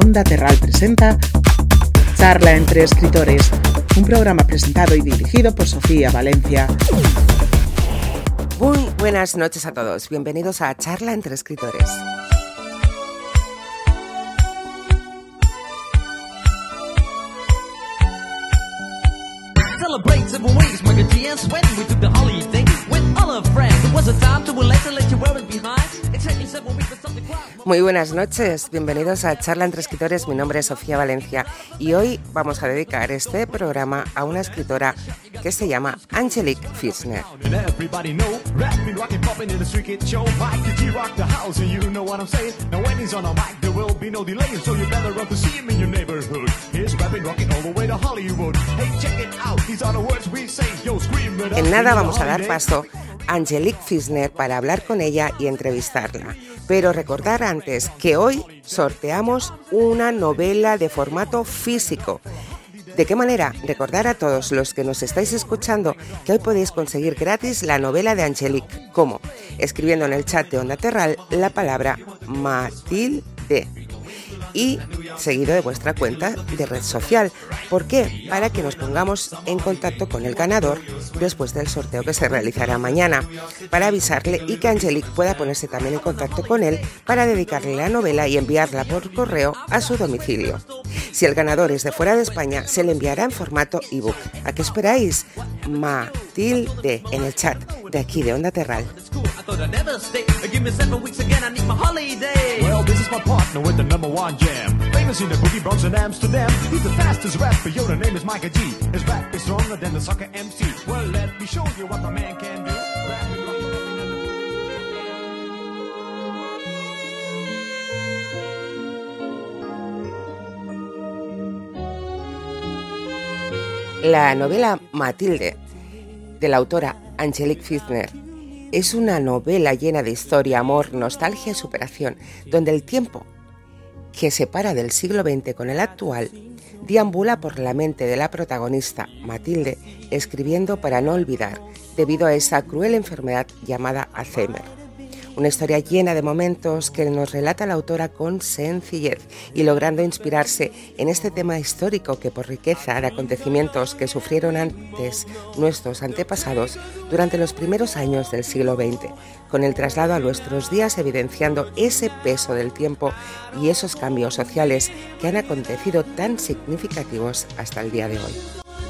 Onda Terral presenta Charla entre Escritores, un programa presentado y dirigido por Sofía Valencia. Muy buenas noches a todos, bienvenidos a Charla entre Escritores. Muy buenas noches, bienvenidos a Charla entre Escritores, mi nombre es Sofía Valencia y hoy vamos a dedicar este programa a una escritora que se llama Angelique Fisner. En nada vamos a dar paso a Angelique Fisner para hablar con ella y entrevistarla. Pero recordar antes que hoy sorteamos una novela de formato físico. ¿De qué manera? Recordar a todos los que nos estáis escuchando que hoy podéis conseguir gratis la novela de Angelique. ¿Cómo? Escribiendo en el chat de Onda Terral la palabra Matilde y seguido de vuestra cuenta de red social. ¿Por qué? Para que nos pongamos en contacto con el ganador después del sorteo que se realizará mañana, para avisarle y que Angelique pueda ponerse también en contacto con él para dedicarle la novela y enviarla por correo a su domicilio. Si el ganador es de fuera de España, se le enviará en formato ebook. ¿A qué esperáis? Matilde en el chat de aquí de Onda Terral. La novela Matilde, de la autora Angelique Fisner, es una novela llena de historia, amor, nostalgia y superación, donde el tiempo que separa del siglo XX con el actual deambula por la mente de la protagonista, Matilde, escribiendo para no olvidar, debido a esa cruel enfermedad llamada Alzheimer. Una historia llena de momentos que nos relata la autora con sencillez y logrando inspirarse en este tema histórico que por riqueza de acontecimientos que sufrieron antes nuestros antepasados durante los primeros años del siglo XX, con el traslado a nuestros días evidenciando ese peso del tiempo y esos cambios sociales que han acontecido tan significativos hasta el día de hoy.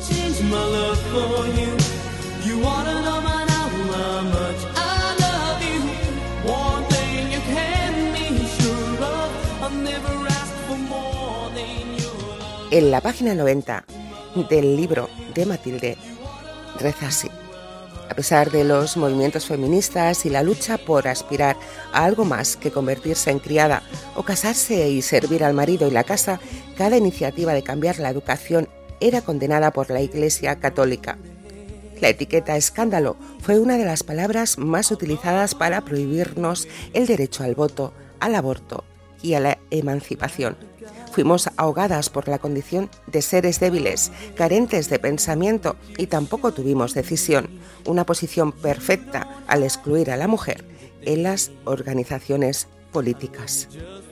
En la página 90 del libro de Matilde reza así: a pesar de los movimientos feministas y la lucha por aspirar a algo más que convertirse en criada o casarse y servir al marido y la casa, cada iniciativa de cambiar la educación era condenada por la Iglesia Católica. La etiqueta escándalo fue una de las palabras más utilizadas para prohibirnos el derecho al voto, al aborto y a la emancipación. Fuimos ahogadas por la condición de seres débiles, carentes de pensamiento y tampoco tuvimos decisión, una posición perfecta al excluir a la mujer en las organizaciones políticas.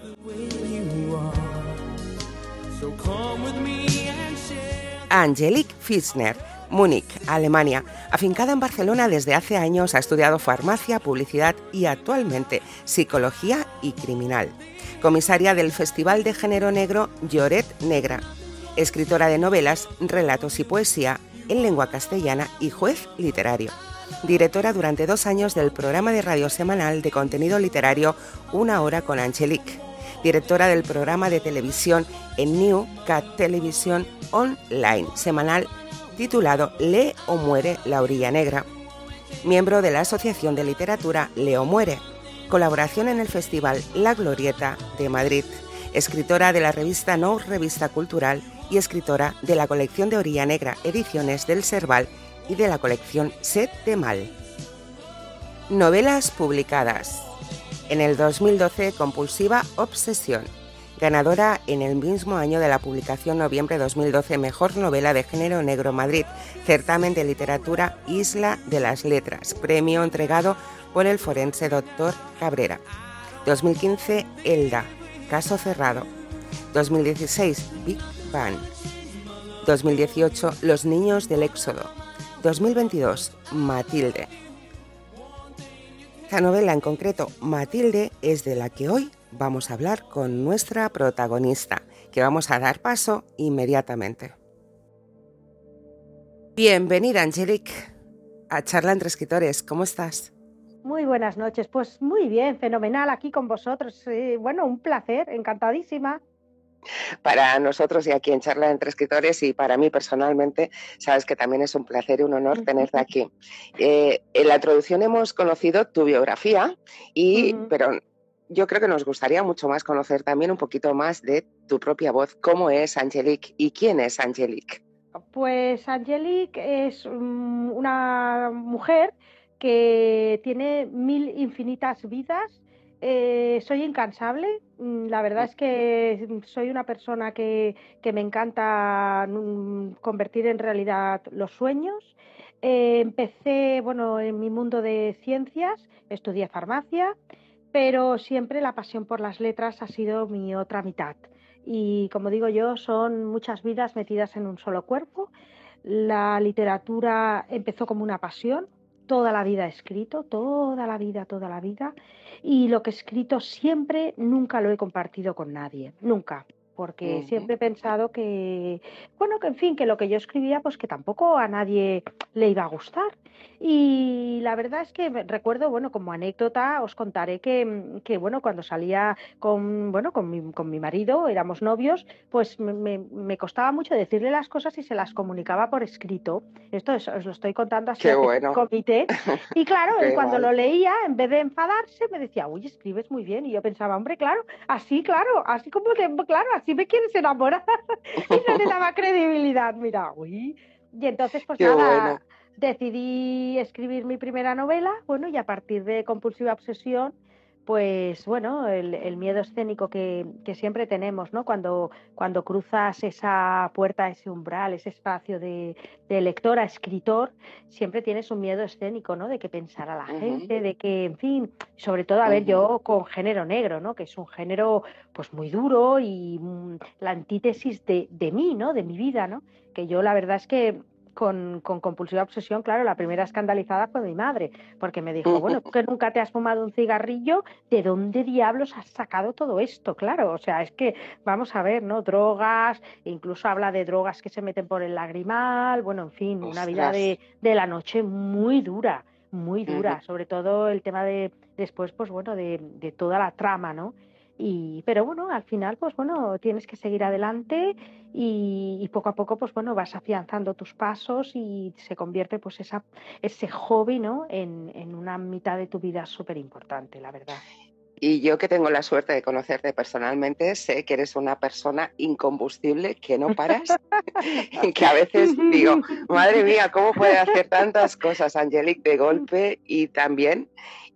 Angelique Fisner, Múnich, Alemania. Afincada en Barcelona desde hace años, ha estudiado farmacia, publicidad y actualmente psicología y criminal. Comisaria del Festival de Género Negro Lloret Negra, escritora de novelas, relatos y poesía en lengua castellana y juez literario. Directora durante 2 años del programa de radio semanal de contenido literario Una hora con Angelique. Directora del programa de televisión en New Cat Televisión Online semanal titulado Lee o muere la orilla negra. Miembro de la Asociación de Literatura Leo Muere. Colaboración en el Festival La Glorieta de Madrid. Escritora de la revista No Revista Cultural y escritora de la colección de Orilla Negra Ediciones del Serval y de la colección Set de Mal. Novelas publicadas. En el 2012, Compulsiva Obsesión. Ganadora en el mismo año de la publicación, noviembre 2012, Mejor Novela de Género Negro Madrid, Certamen de Literatura Isla de las Letras, premio entregado por el forense Dr. Cabrera. 2015, Elda, Caso Cerrado. 2016, Big Bang. 2018, Los niños del Éxodo. 2022, Matilde. Esta novela en concreto, Matilde, es de la que hoy vamos a hablar con nuestra protagonista, que vamos a dar paso inmediatamente. Bienvenida, Angélique, a Charla entre Escritores. ¿Cómo estás? Muy buenas noches. Pues muy bien, fenomenal aquí con vosotros. Bueno, un placer, encantadísima. Para nosotros y aquí en Charla entre Escritores y para mí personalmente, sabes que también es un placer y un honor tenerte aquí. En la introducción hemos conocido tu biografía, pero yo creo que nos gustaría mucho más conocer también un poquito más de tu propia voz. ¿Cómo es Angélique y quién es Angélique? Pues Angélique es una mujer que tiene 1000 infinitas vidas. Soy incansable. La verdad es que soy una persona que me encanta convertir en realidad los sueños. Empecé, bueno, en mi mundo de ciencias, estudié farmacia, pero siempre la pasión por las letras ha sido mi otra mitad. Y como digo yo, son muchas vidas metidas en un solo cuerpo. La literatura empezó como una pasión, toda la vida he escrito, toda la vida, y lo que he escrito siempre, nunca lo he compartido con nadie, nunca, porque siempre he pensado que, bueno, que en fin, que lo que yo escribía, pues que tampoco a nadie le iba a gustar. Y la verdad es que recuerdo, bueno, como anécdota os contaré que bueno, cuando salía con mi marido, éramos novios, pues me costaba mucho decirle las cosas y se las comunicaba por escrito. Esto os lo estoy contando así a bueno. comité. Y claro, él cuando guay. lo leía, en vez de enfadarse, me decía, uy, escribes muy bien. Y yo pensaba, hombre, claro, así como claro, así me quieres enamorar. Y no le daba credibilidad, mira, uy. Y entonces, pues nada, decidí escribir mi primera novela, bueno, y a partir de Compulsiva Obsesión, pues bueno, el miedo escénico que siempre tenemos, ¿no? Cuando cruzas esa puerta, ese umbral, ese espacio de lector a escritor, siempre tienes un miedo escénico, ¿no? De qué pensará la gente, de que, en fin, sobre todo, a ver, yo con género negro, ¿no? Que es un género, pues, muy duro y la antítesis de mí, ¿no? De mi vida, ¿no? Que yo la verdad es que con Compulsiva Obsesión, claro, la primera escandalizada fue mi madre, porque me dijo, bueno, tú que nunca te has fumado un cigarrillo, ¿de dónde diablos has sacado todo esto? Claro, o sea, es que, vamos a ver, ¿no? Drogas, incluso habla de drogas que se meten por el lagrimal, bueno, en fin, una vida de la noche muy dura, sobre todo el tema de después, pues bueno, de toda la trama, ¿no? Pero bueno, al final, pues bueno, tienes que seguir adelante y poco a poco, pues bueno, vas afianzando tus pasos y se convierte pues ese hobby, ¿no? En una mitad de tu vida súper importante, la verdad. Y yo que tengo la suerte de conocerte personalmente, sé que eres una persona incombustible, que no paras, que a veces digo, madre mía, ¿cómo puede hacer tantas cosas Angélique de golpe y también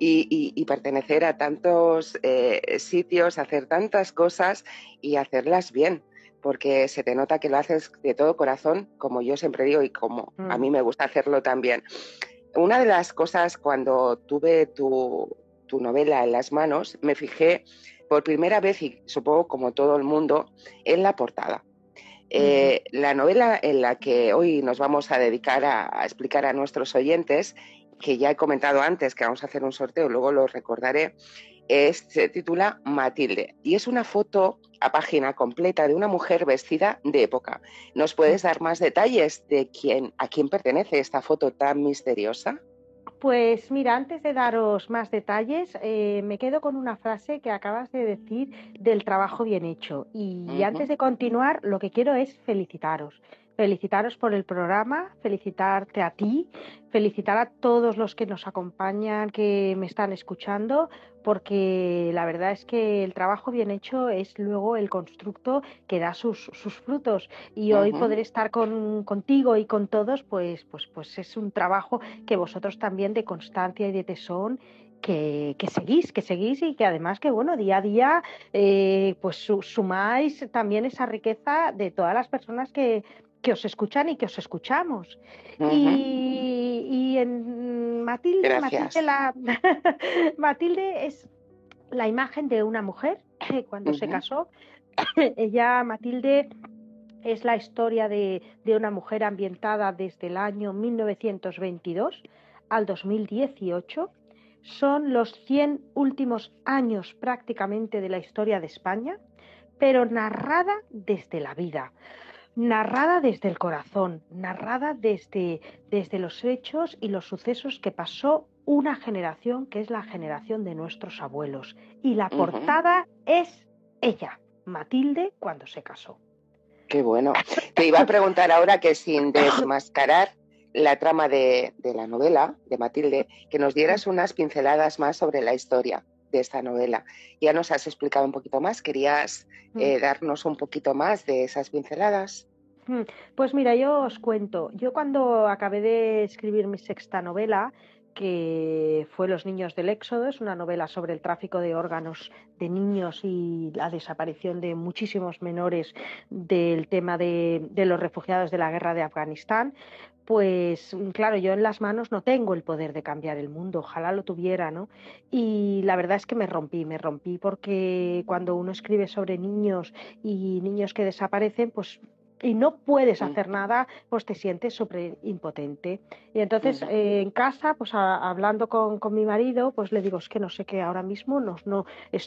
y pertenecer a tantos sitios, hacer tantas cosas y hacerlas bien? Porque se te nota que lo haces de todo corazón, como yo siempre digo y como a mí me gusta hacerlo también. Una de las cosas cuando tuve tu novela en las manos, me fijé por primera vez, y supongo como todo el mundo, en la portada. La novela en la que hoy nos vamos a dedicar a explicar a nuestros oyentes, que ya he comentado antes que vamos a hacer un sorteo, luego lo recordaré, se titula Matilde y es una foto a página completa de una mujer vestida de época. ¿Nos puedes dar más detalles de a quién pertenece esta foto tan misteriosa? Pues mira, antes de daros más detalles, me quedo con una frase que acabas de decir del trabajo bien hecho. Y antes de continuar, lo que quiero es felicitaros. Felicitaros por el programa, felicitarte a ti, felicitar a todos los que nos acompañan, que me están escuchando, porque la verdad es que el trabajo bien hecho es luego el constructo que da sus frutos. Y hoy poder estar contigo y con todos, pues es un trabajo que vosotros también de constancia y de tesón que seguís y que además que bueno, día a día pues sumáis también esa riqueza de todas las personas que os escuchan y que os escuchamos. Y en Matilde, Matilde es la imagen de una mujer cuando se casó Ella, Matilde, es la historia de una mujer ambientada desde el año 1922 al 2018. Son los 100 últimos años prácticamente de la historia de España, pero narrada desde la vida, narrada desde el corazón, narrada desde los hechos y los sucesos que pasó una generación, que es la generación de nuestros abuelos. Y la portada es ella, Matilde, cuando se casó. Qué bueno. Te iba a preguntar ahora, que sin desmascarar la trama de la novela de Matilde, que nos dieras unas pinceladas más sobre la historia de esta novela. Ya nos has explicado un poquito más, ¿querías darnos un poquito más de esas pinceladas? Pues mira, yo os cuento. Yo cuando acabé de escribir mi sexta novela, que fue Los niños del Éxodo, es una novela sobre el tráfico de órganos de niños y la desaparición de muchísimos menores del tema de los refugiados de la guerra de Afganistán. Pues claro, yo en las manos no tengo el poder de cambiar el mundo, ojalá lo tuviera, ¿no? Y la verdad es que me rompí porque cuando uno escribe sobre niños y niños que desaparecen, pues y no puedes hacer nada, pues te sientes súper impotente. Y entonces en casa, pues hablando con mi marido, pues le digo, es que no sé qué ahora mismo, no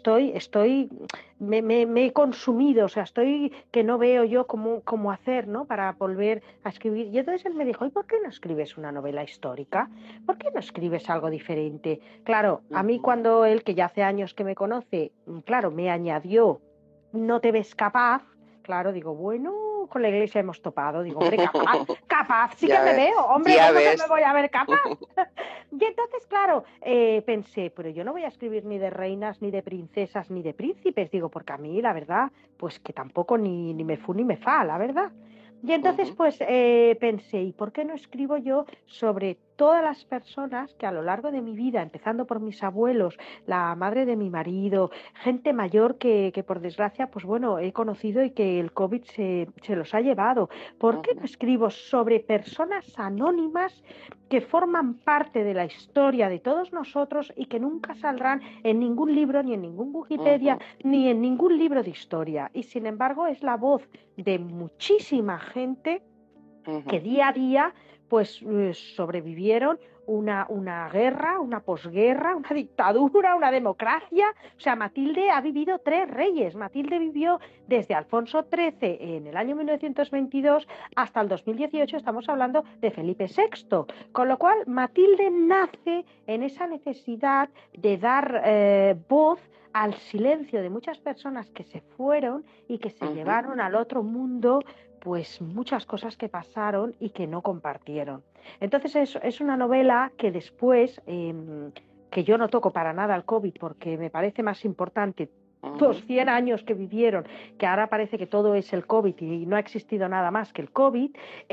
me he consumido, o sea, estoy que no veo yo cómo hacer, ¿no? Para volver a escribir. Y entonces él me dijo, ¿y por qué no escribes una novela histórica? ¿Por qué no escribes algo diferente? Claro, a mí cuando él, que ya hace años que me conoce, claro, me añadió, no te ves capaz, claro, digo, bueno, con la iglesia hemos topado. Digo, hombre, capaz sí que me veo, hombre, ¿cómo no me voy a ver capaz? Y entonces, claro, pensé, pero yo no voy a escribir ni de reinas, ni de princesas, ni de príncipes, digo, porque a mí, la verdad, pues que tampoco ni me fu ni me fa, la verdad. Y entonces, pues pensé, ¿y por qué no escribo yo sobre todas las personas que a lo largo de mi vida, empezando por mis abuelos, la madre de mi marido, gente mayor que por desgracia, pues bueno, he conocido y que el COVID se los ha llevado? ¿Por qué no escribo sobre personas anónimas que forman parte de la historia de todos nosotros y que nunca saldrán en ningún libro, ni en ningún Wikipedia, ni en ningún libro de historia? Y sin embargo es la voz de muchísima gente que día a día pues sobrevivieron una guerra, una posguerra, una dictadura, una democracia. O sea, Matilde ha vivido 3 reyes. Matilde vivió desde Alfonso XIII en el año 1922 hasta el 2018, estamos hablando de Felipe VI. Con lo cual, Matilde nace en esa necesidad de dar voz al silencio de muchas personas que se fueron y que se llevaron al otro mundo pues muchas cosas que pasaron y que no compartieron. Entonces es una novela que después, que yo no toco para nada el COVID porque me parece más importante los 100 años que vivieron, que ahora parece que todo es el COVID y no ha existido nada más que el COVID,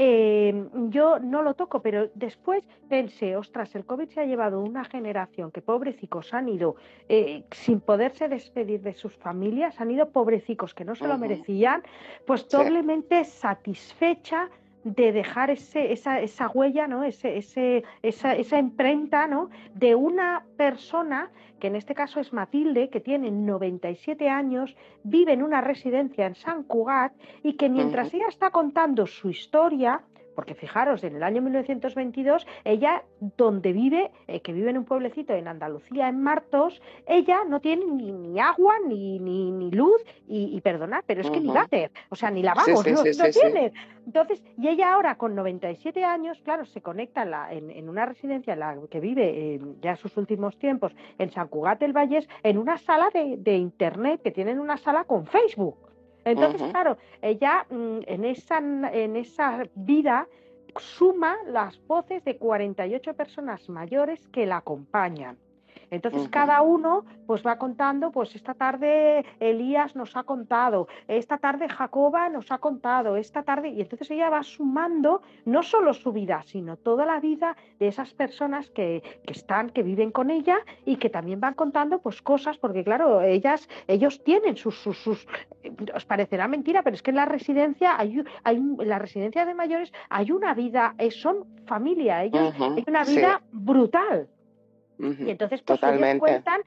yo no lo toco, pero después pensé, ostras, el COVID se ha llevado una generación que pobrecicos han ido sin poderse despedir de sus familias, han ido pobrecicos que no se lo merecían, pues doblemente satisfecha de dejar esa huella, ¿no? esa imprenta, ¿no? De una persona que en este caso es Matilde, que tiene 97 años, vive en una residencia en Sant Cugat y que mientras ella está contando su historia, porque fijaros, en el año 1922, ella, donde vive, que vive en un pueblecito en Andalucía, en Martos, ella no tiene ni agua, ni luz, y perdonad, pero es que ni váter, o sea, ni lavamos, no tiene. Entonces, y ella ahora, con 97 años, claro, se conecta en una residencia en la que vive ya sus últimos tiempos, en Sant Cugat del Vallès, en una sala de internet, que tienen una sala con Facebook. Entonces, claro, ella en esa vida suma las voces de 48 personas mayores que la acompañan. Entonces cada uno pues va contando, pues esta tarde Elías nos ha contado, esta tarde Jacoba nos ha contado, esta tarde, y entonces ella va sumando no solo su vida, sino toda la vida de esas personas que viven con ella y que también van contando pues cosas, porque claro, ellos tienen sus os parecerá mentira, pero es que en la residencia en la residencia de mayores hay una vida, son familia, hay una vida brutal. Y entonces pues ellos cuentan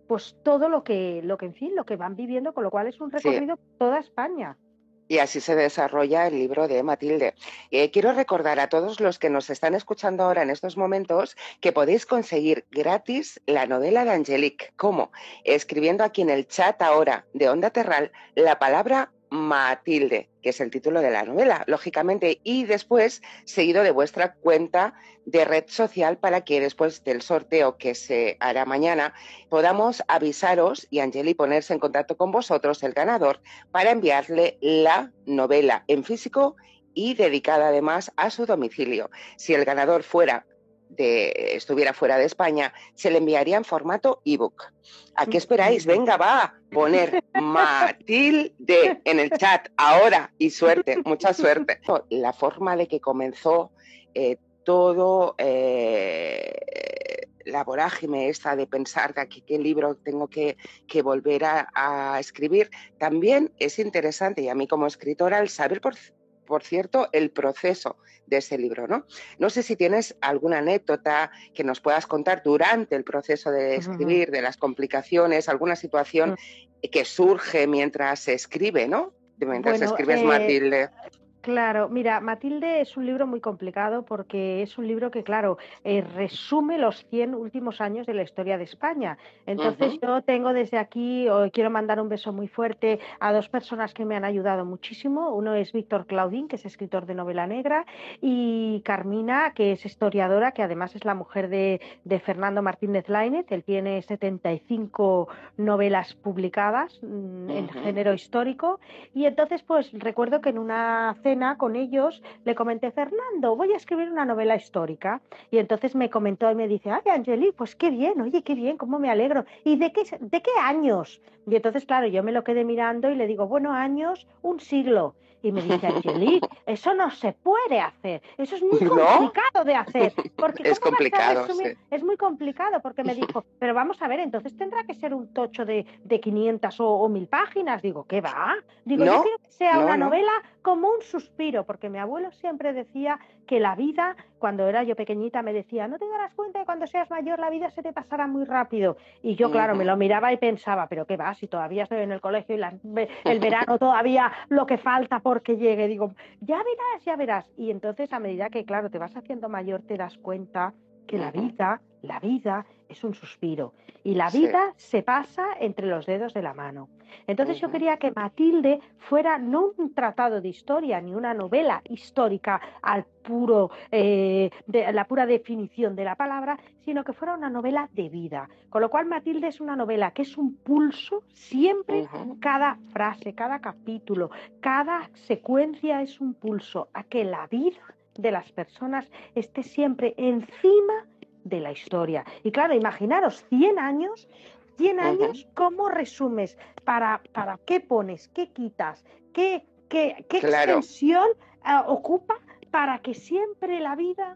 pues todo en fin, lo que van viviendo, con lo cual es un Sí. recorrido por toda España. Y así se desarrolla el libro de Matilde. Quiero recordar a todos los que nos están escuchando ahora en estos momentos que podéis conseguir gratis la novela de Angelique. ¿Cómo? Escribiendo aquí en el chat ahora de Onda Terral la palabra Matilde, que es el título de la novela, lógicamente, y después seguido de vuestra cuenta de red social para que después del sorteo que se hará mañana podamos avisaros y Angeli ponerse en contacto con vosotros, el ganador, para enviarle la novela en físico y dedicada además a su domicilio. Si el ganador estuviera fuera de España, se le enviaría en formato ebook. ¿A qué esperáis? Venga, va, poner Matilde en el chat ahora y suerte, mucha suerte. La forma de que comenzó todo la vorágine esta de pensar de aquí qué libro tengo que volver a escribir, también es interesante, y a mí como escritora, el saber, por cierto, el proceso de ese libro, ¿no? No sé si tienes alguna anécdota que nos puedas contar durante el proceso de escribir, de las complicaciones, alguna situación que surge mientras se escribe, ¿no? Mientras escribes Matilde. Claro, mira, Matilde es un libro muy complicado porque es un libro que, claro, resume los 100 últimos años de la historia de España. Entonces yo tengo desde aquí, quiero mandar un beso muy fuerte a dos personas que me han ayudado muchísimo. Uno es Víctor Claudín, que es escritor de novela negra, y Carmina, que es historiadora, que además es la mujer de Fernando Martínez Lainez. Él tiene 75 novelas publicadas en género histórico. Y entonces, pues recuerdo que en una cena con ellos le comenté, Fernando, voy a escribir una novela histórica. Y entonces me comentó y me dice, ay, Angeli, pues qué bien, oye, qué bien, cómo me alegro. ¿Y de qué años? Y entonces, claro, yo me lo quedé mirando y le digo, bueno, años, un siglo. Y me dice, Angelique, eso no se puede hacer, eso es muy complicado de hacer. Porque es ¿cómo complicado, vas a resumir? Sí. Es muy complicado, porque me dijo, pero vamos a ver, entonces tendrá que ser un tocho de 500 o 1000 páginas. Digo, ¿qué va? Digo, yo quiero que sea una novela como un suspiro, porque mi abuelo siempre decía que la vida, cuando era yo pequeñita, me decía, no te darás cuenta de cuando seas mayor la vida se te pasará muy rápido. Y yo, claro, me lo miraba y pensaba, pero qué va, si todavía estoy en el colegio y el verano todavía lo que falta porque llegue. Digo, ya verás, ya verás. Y entonces, a medida que, claro, te vas haciendo mayor, te das cuenta que la vida es un suspiro y la vida se pasa entre los dedos de la mano. Entonces yo quería que Matilde fuera no un tratado de historia ni una novela histórica al puro, de la pura definición de la palabra, sino que fuera una novela de vida. Con lo cual Matilde es una novela que es un pulso siempre, cada frase, cada capítulo, cada secuencia es un pulso a que la vida de las personas esté siempre encima de la historia. Y claro, imaginaros, 100 años, ¿cómo resumes? ¿Para qué pones? ¿Qué quitas? ¿Qué extensión ocupa para que siempre la vida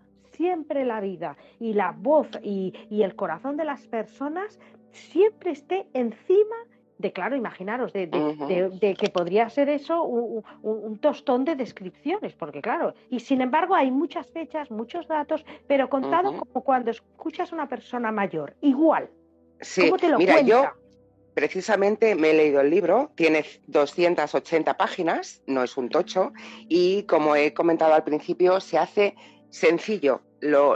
y la voz y el corazón de las personas siempre esté encima de, claro, imaginaros, de que podría ser eso un tostón de descripciones, porque claro, y sin embargo hay muchas fechas, muchos datos, pero contado como cuando escuchas a una persona mayor, igual. Sí, ¿Cómo te lo mira, cuenta? yo precisamente me he leído el libro, tiene 280 páginas, no es un tocho, y como he comentado al principio, se hace sencillo, lo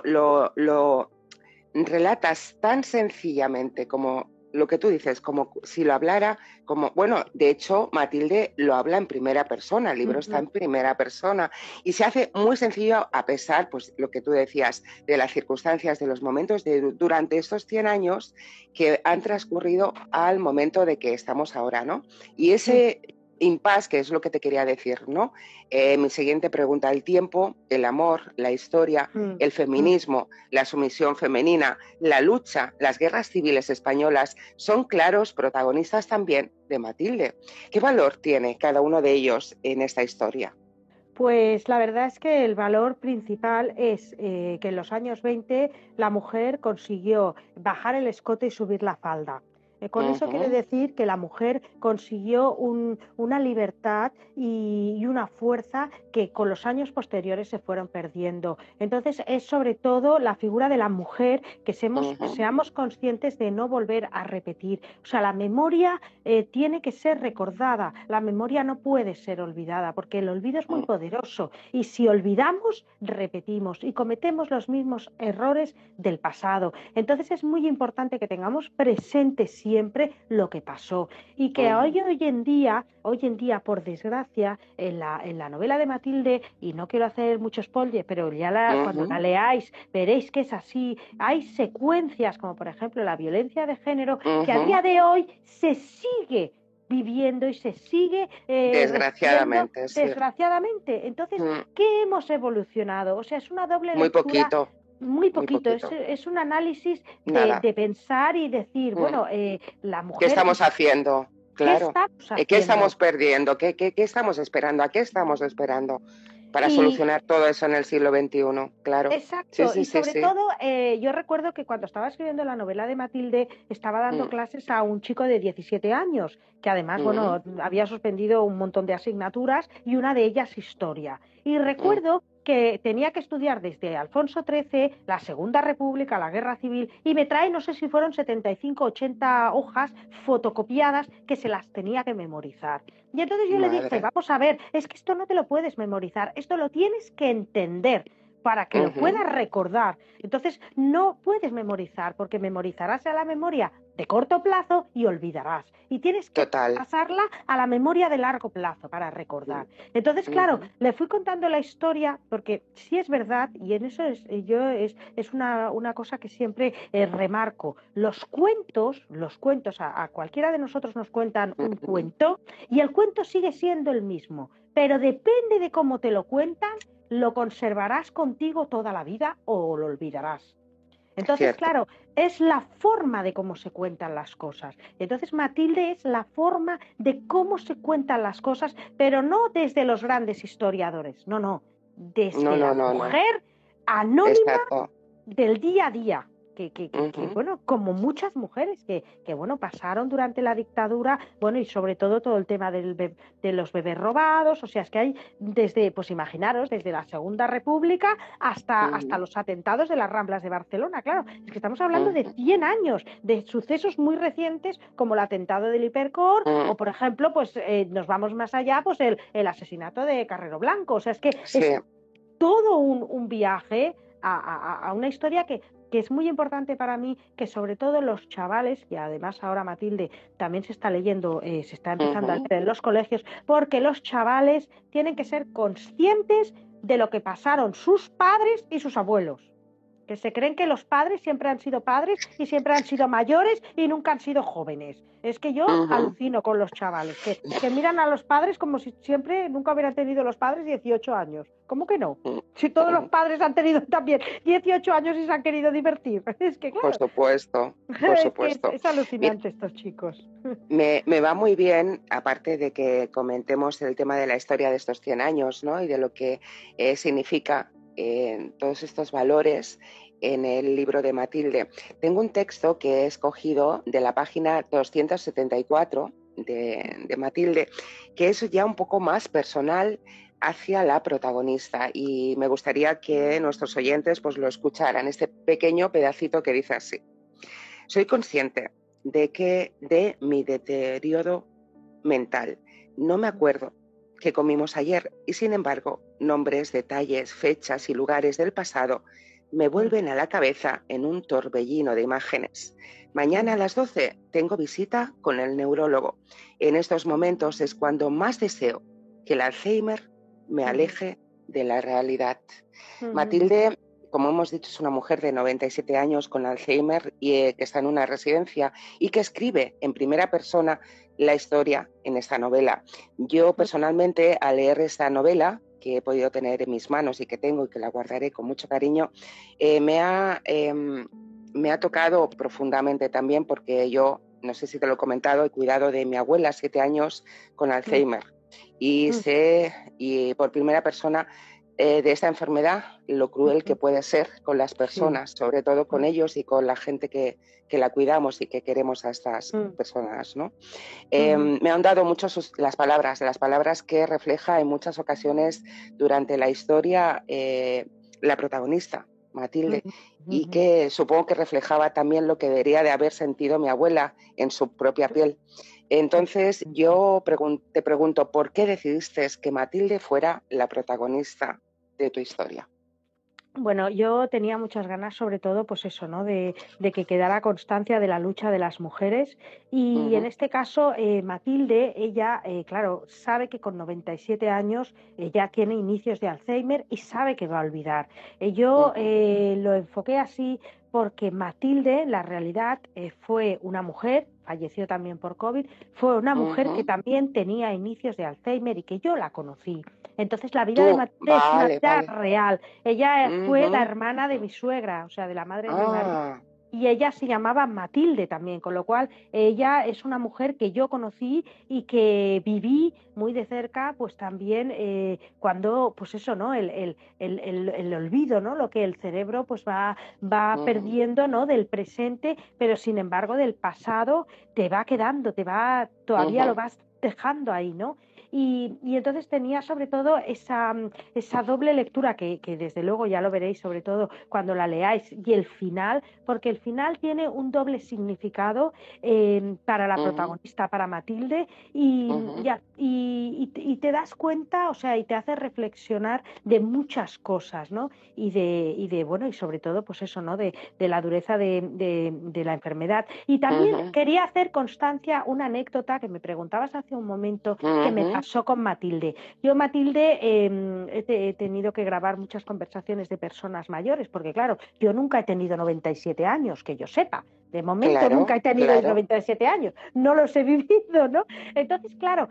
relatas tan sencillamente como lo que tú dices, como si lo hablara, como, bueno, de hecho, Matilde lo habla en primera persona, el libro está en primera persona, y se hace muy sencillo a pesar, pues, lo que tú decías, de las circunstancias, de los momentos durante estos 100 años que han transcurrido al momento de que estamos ahora, ¿no? Y ese impasse, que es lo que te quería decir, ¿no? Mi siguiente pregunta, el tiempo, el amor, la historia, el feminismo, la sumisión femenina, la lucha, las guerras civiles españolas, son claros protagonistas también de Matilde. ¿Qué valor tiene cada uno de ellos en esta historia? Pues la verdad es que el valor principal es que en los años 20 la mujer consiguió bajar el escote y subir la falda. Con eso quiere decir que la mujer consiguió una libertad y una fuerza que con los años posteriores se fueron perdiendo. Entonces es sobre todo la figura de la mujer que seamos conscientes de no volver a repetir. O sea, la memoria tiene que ser recordada, la memoria no puede ser olvidada porque el olvido es muy poderoso y si olvidamos, repetimos y cometemos los mismos errores del pasado. Entonces es muy importante que tengamos presente siempre lo que pasó y que hoy en día, por desgracia, en la novela de Matilde, y no quiero hacer mucho spoiler, pero ya cuando la leáis veréis que es así, hay secuencias como por ejemplo la violencia de género que a día de hoy se sigue viviendo y se sigue desgraciadamente, sí. Desgraciadamente. Entonces, ¿qué hemos evolucionado? O sea, es una doble lectura. Muy poquito. Es un análisis de pensar y decir, bueno, la mujer... ¿Qué estamos haciendo? Claro. ¿Qué estamos perdiendo? ¿Qué estamos esperando? ¿A qué estamos esperando para solucionar todo eso en el siglo XXI? Claro. Exacto. Y sobre todo, yo recuerdo que cuando estaba escribiendo la novela de Matilde, estaba dando clases a un chico de 17 años, que además, bueno, había suspendido un montón de asignaturas y una de ellas historia. Y recuerdo que tenía que estudiar desde Alfonso XIII, la Segunda República, la Guerra Civil, y me trae, no sé si fueron 75, 80 hojas fotocopiadas que se las tenía que memorizar. Y entonces yo le dije, vamos a ver, es que esto no te lo puedes memorizar, esto lo tienes que entender para que lo puedas recordar. Entonces no puedes memorizar, porque memorizarás a la memoria de corto plazo y olvidarás. Y tienes que pasarla a la memoria de largo plazo para recordar. Entonces, claro, le fui contando la historia, porque sí es verdad, y en eso es una cosa que siempre remarco. Los cuentos, a cualquiera de nosotros nos cuentan un cuento, y el cuento sigue siendo el mismo, pero depende de cómo te lo cuentan, lo conservarás contigo toda la vida o lo olvidarás. Entonces, claro, es la forma de cómo se cuentan las cosas. Entonces, Matilde es la forma de cómo se cuentan las cosas, pero no desde los grandes historiadores, desde la mujer anónima del día a día. Que bueno, como muchas mujeres que bueno, pasaron durante la dictadura, bueno, y sobre todo el tema de los bebés robados, o sea, es que hay desde, pues imaginaros, desde la Segunda República hasta los atentados de las Ramblas de Barcelona, claro, es que estamos hablando de 100 años, de sucesos muy recientes como el atentado del Hipercor, o por ejemplo, pues nos vamos más allá, pues el asesinato de Carrero Blanco, o sea, es que es todo un viaje a una historia que es muy importante para mí, que sobre todo los chavales, y además ahora Matilde también se está leyendo, se está empezando a leer en los colegios, porque los chavales tienen que ser conscientes de lo que pasaron sus padres y sus abuelos, que se creen que los padres siempre han sido padres y siempre han sido mayores y nunca han sido jóvenes. Es que yo alucino con los chavales, que miran a los padres como si siempre nunca hubieran tenido los padres 18 años. ¿Cómo que no? Si todos los padres han tenido también 18 años y se han querido divertir. Es que claro. Por supuesto. Es alucinante estos chicos. Me va muy bien, aparte de que comentemos el tema de la historia de estos 100 años, ¿no? Y de lo que significa todos estos valores en el libro de Matilde. Tengo un texto que he escogido de la página 274 de Matilde, que es ya un poco más personal hacia la protagonista, y me gustaría que nuestros oyentes pues lo escucharan, este pequeño pedacito que dice así: soy consciente de mi deterioro mental. No me acuerdo qué comimos ayer y, sin embargo, nombres, detalles, fechas y lugares del pasado me vuelven a la cabeza en un torbellino de imágenes. Mañana a las 12 tengo visita con el neurólogo. En estos momentos es cuando más deseo que el Alzheimer me aleje de la realidad. Matilde, como hemos dicho, es una mujer de 97 años con Alzheimer y que está en una residencia y que escribe en primera persona la historia en esta novela. Yo personalmente, al leer esta novela, que he podido tener en mis manos y que tengo y que la guardaré con mucho cariño, me ha tocado profundamente también, porque yo, no sé si te lo he comentado, he cuidado de mi abuela 7 años con Alzheimer y sé, y por primera persona, de esta enfermedad, lo cruel que puede ser con las personas, sobre todo con ellos y con la gente que la cuidamos y que queremos a estas personas, ¿no? Me han dado mucho las palabras que refleja en muchas ocasiones durante la historia la protagonista, Matilde, y que supongo que reflejaba también lo que debería de haber sentido mi abuela en su propia piel. Entonces yo te pregunto, ¿por qué decidiste que Matilde fuera la protagonista de tu historia? Bueno, yo tenía muchas ganas, sobre todo, pues eso, ¿no? De que quedara constancia de la lucha de las mujeres. Y en este caso, Matilde, ella, claro, sabe que con 97 años ya tiene inicios de Alzheimer y sabe que va a olvidar. Yo lo enfoqué así porque Matilde, en la realidad, fue una mujer, falleció también por COVID, fue una mujer que también tenía inicios de Alzheimer y que yo la conocí. Entonces la vida de Matilde es una vida real. Ella fue la hermana de mi suegra, o sea, de la madre de mi marido. Y ella se llamaba Matilde también, con lo cual ella es una mujer que yo conocí y que viví muy de cerca, pues también cuando, pues eso, ¿no? El olvido, ¿no? Lo que el cerebro pues va perdiendo, ¿no? Del presente, pero sin embargo del pasado te va quedando, todavía lo vas dejando ahí, ¿no? Y entonces tenía sobre todo esa doble lectura que desde luego ya lo veréis, sobre todo cuando la leáis, y el final, porque el final tiene un doble significado para la protagonista, para Matilde, y te das cuenta, o sea, y te hace reflexionar de muchas cosas, ¿no? Y de bueno, y sobre todo, pues eso, ¿no? De la dureza de la enfermedad. Y también quería hacer constancia una anécdota que me preguntabas hace un momento, que me pasó con Matilde. Yo, Matilde, he tenido que grabar muchas conversaciones de personas mayores, porque claro, yo nunca he tenido 97 años, que yo sepa. De momento nunca he tenido 97 años, no los he vivido, ¿no? Entonces, claro,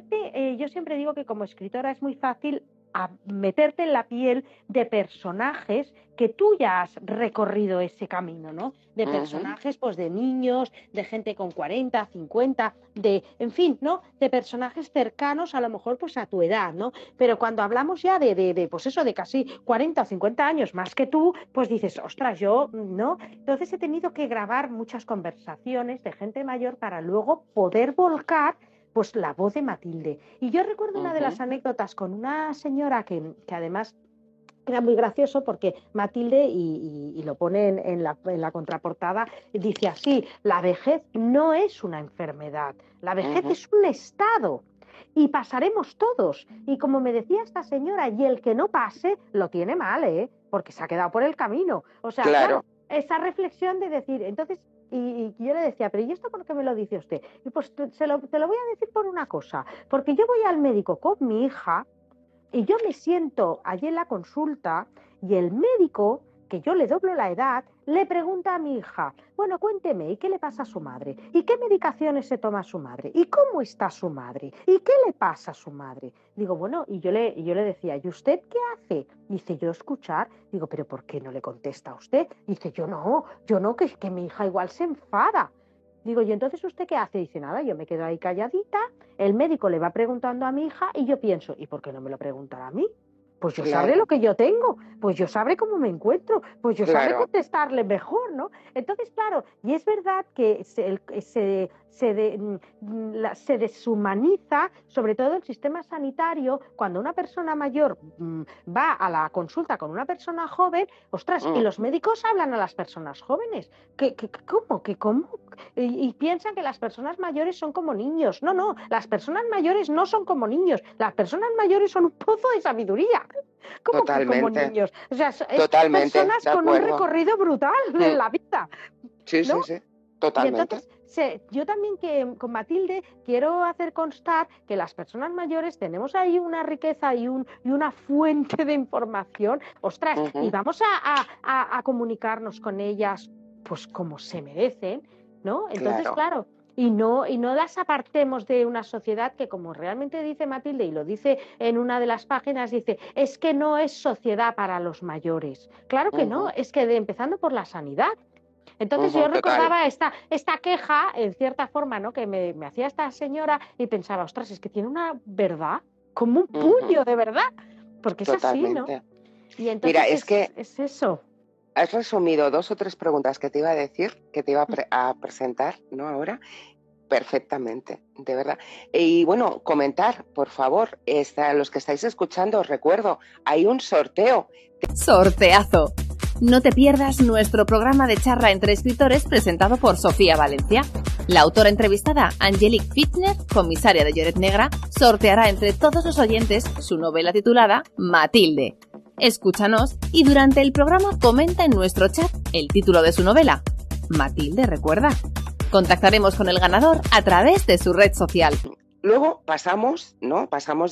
yo siempre digo que como escritora es muy fácil meterte en la piel de personajes que tú ya has recorrido ese camino, ¿no? De personajes, pues de niños, de gente con 40, 50, en fin, ¿no? De personajes cercanos a lo mejor pues a tu edad, ¿no? Pero cuando hablamos ya pues eso, de casi 40 o 50 años más que tú, pues dices, ostras, yo, ¿no? Entonces he tenido que grabar muchas conversaciones de gente mayor para luego poder volcar pues la voz de Matilde. Y yo recuerdo una de las anécdotas con una señora que además era muy gracioso porque Matilde, y lo pone en la contraportada, dice así: la vejez no es una enfermedad, la vejez es un estado. Y pasaremos todos. Y como me decía esta señora, y el que no pase lo tiene mal, porque se ha quedado por el camino. O sea, claro, esa reflexión de decir, entonces, y yo le decía, pero ¿y esto por qué me lo dice usted? Y pues te lo voy a decir por una cosa, porque yo voy al médico con mi hija y yo me siento allí en la consulta y el médico, que yo le doblo la edad, le pregunta a mi hija, bueno, cuénteme, ¿y qué le pasa a su madre? ¿Y qué medicaciones se toma su madre? ¿Y cómo está su madre? ¿Y qué le pasa a su madre? Digo, bueno, y yo le decía, ¿y usted qué hace? Dice, yo escuchar. Digo, ¿pero por qué no le contesta a usted? Dice, yo no, que mi hija igual se enfada. Digo, ¿y entonces usted qué hace? Dice, nada, yo me quedo ahí calladita, el médico le va preguntando a mi hija y yo pienso, ¿y por qué no me lo preguntará a mí? Pues yo sabré lo que yo tengo, pues yo sabré cómo me encuentro, pues yo sabré contestarle mejor, ¿no? Entonces, claro, y es verdad que se deshumaniza, sobre todo el sistema sanitario, cuando una persona mayor va a la consulta con una persona joven, ostras, y los médicos hablan a las personas jóvenes. ¿Cómo? Y piensan que las personas mayores son como niños. No, las personas mayores no son como niños, las personas mayores son un pozo de sabiduría. ¿Cómo que como niños? O sea, personas con un recorrido brutal en la vida. Sí, ¿no? Sí, totalmente. Y entonces, yo también que con Matilde quiero hacer constar que las personas mayores tenemos ahí una riqueza y una fuente de información, ostras, y vamos a comunicarnos con ellas pues como se merecen, ¿no? Entonces, claro, y no las apartemos de una sociedad que, como realmente dice Matilde, y lo dice en una de las páginas, dice, es que no es sociedad para los mayores. Claro que no, es que empezando por la sanidad. Entonces yo recordaba esta queja, en cierta forma, ¿no? Que me hacía esta señora y pensaba, ostras, es que tiene una verdad, como un puño de verdad. porque es totalmente. así, ¿no? Y entonces Mira, es que es eso. has resumido 2 o 3 preguntas que te iba a decir, que te iba a presentar, ¿no? Ahora, perfectamente, de verdad. Y bueno, comentar, por favor, los que estáis escuchando, os recuerdo, hay un sorteo. ¡Sorteazo! No te pierdas nuestro programa de charla entre escritores presentado por Sofía Valencia. La autora entrevistada, Angelique Fichtner, comisaria de Lloret Negra, sorteará entre todos los oyentes su novela titulada Matilde. Escúchanos y durante el programa comenta en nuestro chat el título de su novela. Matilde, recuerda. Contactaremos con el ganador a través de su red social. Luego pasamos, ¿no? Pasamos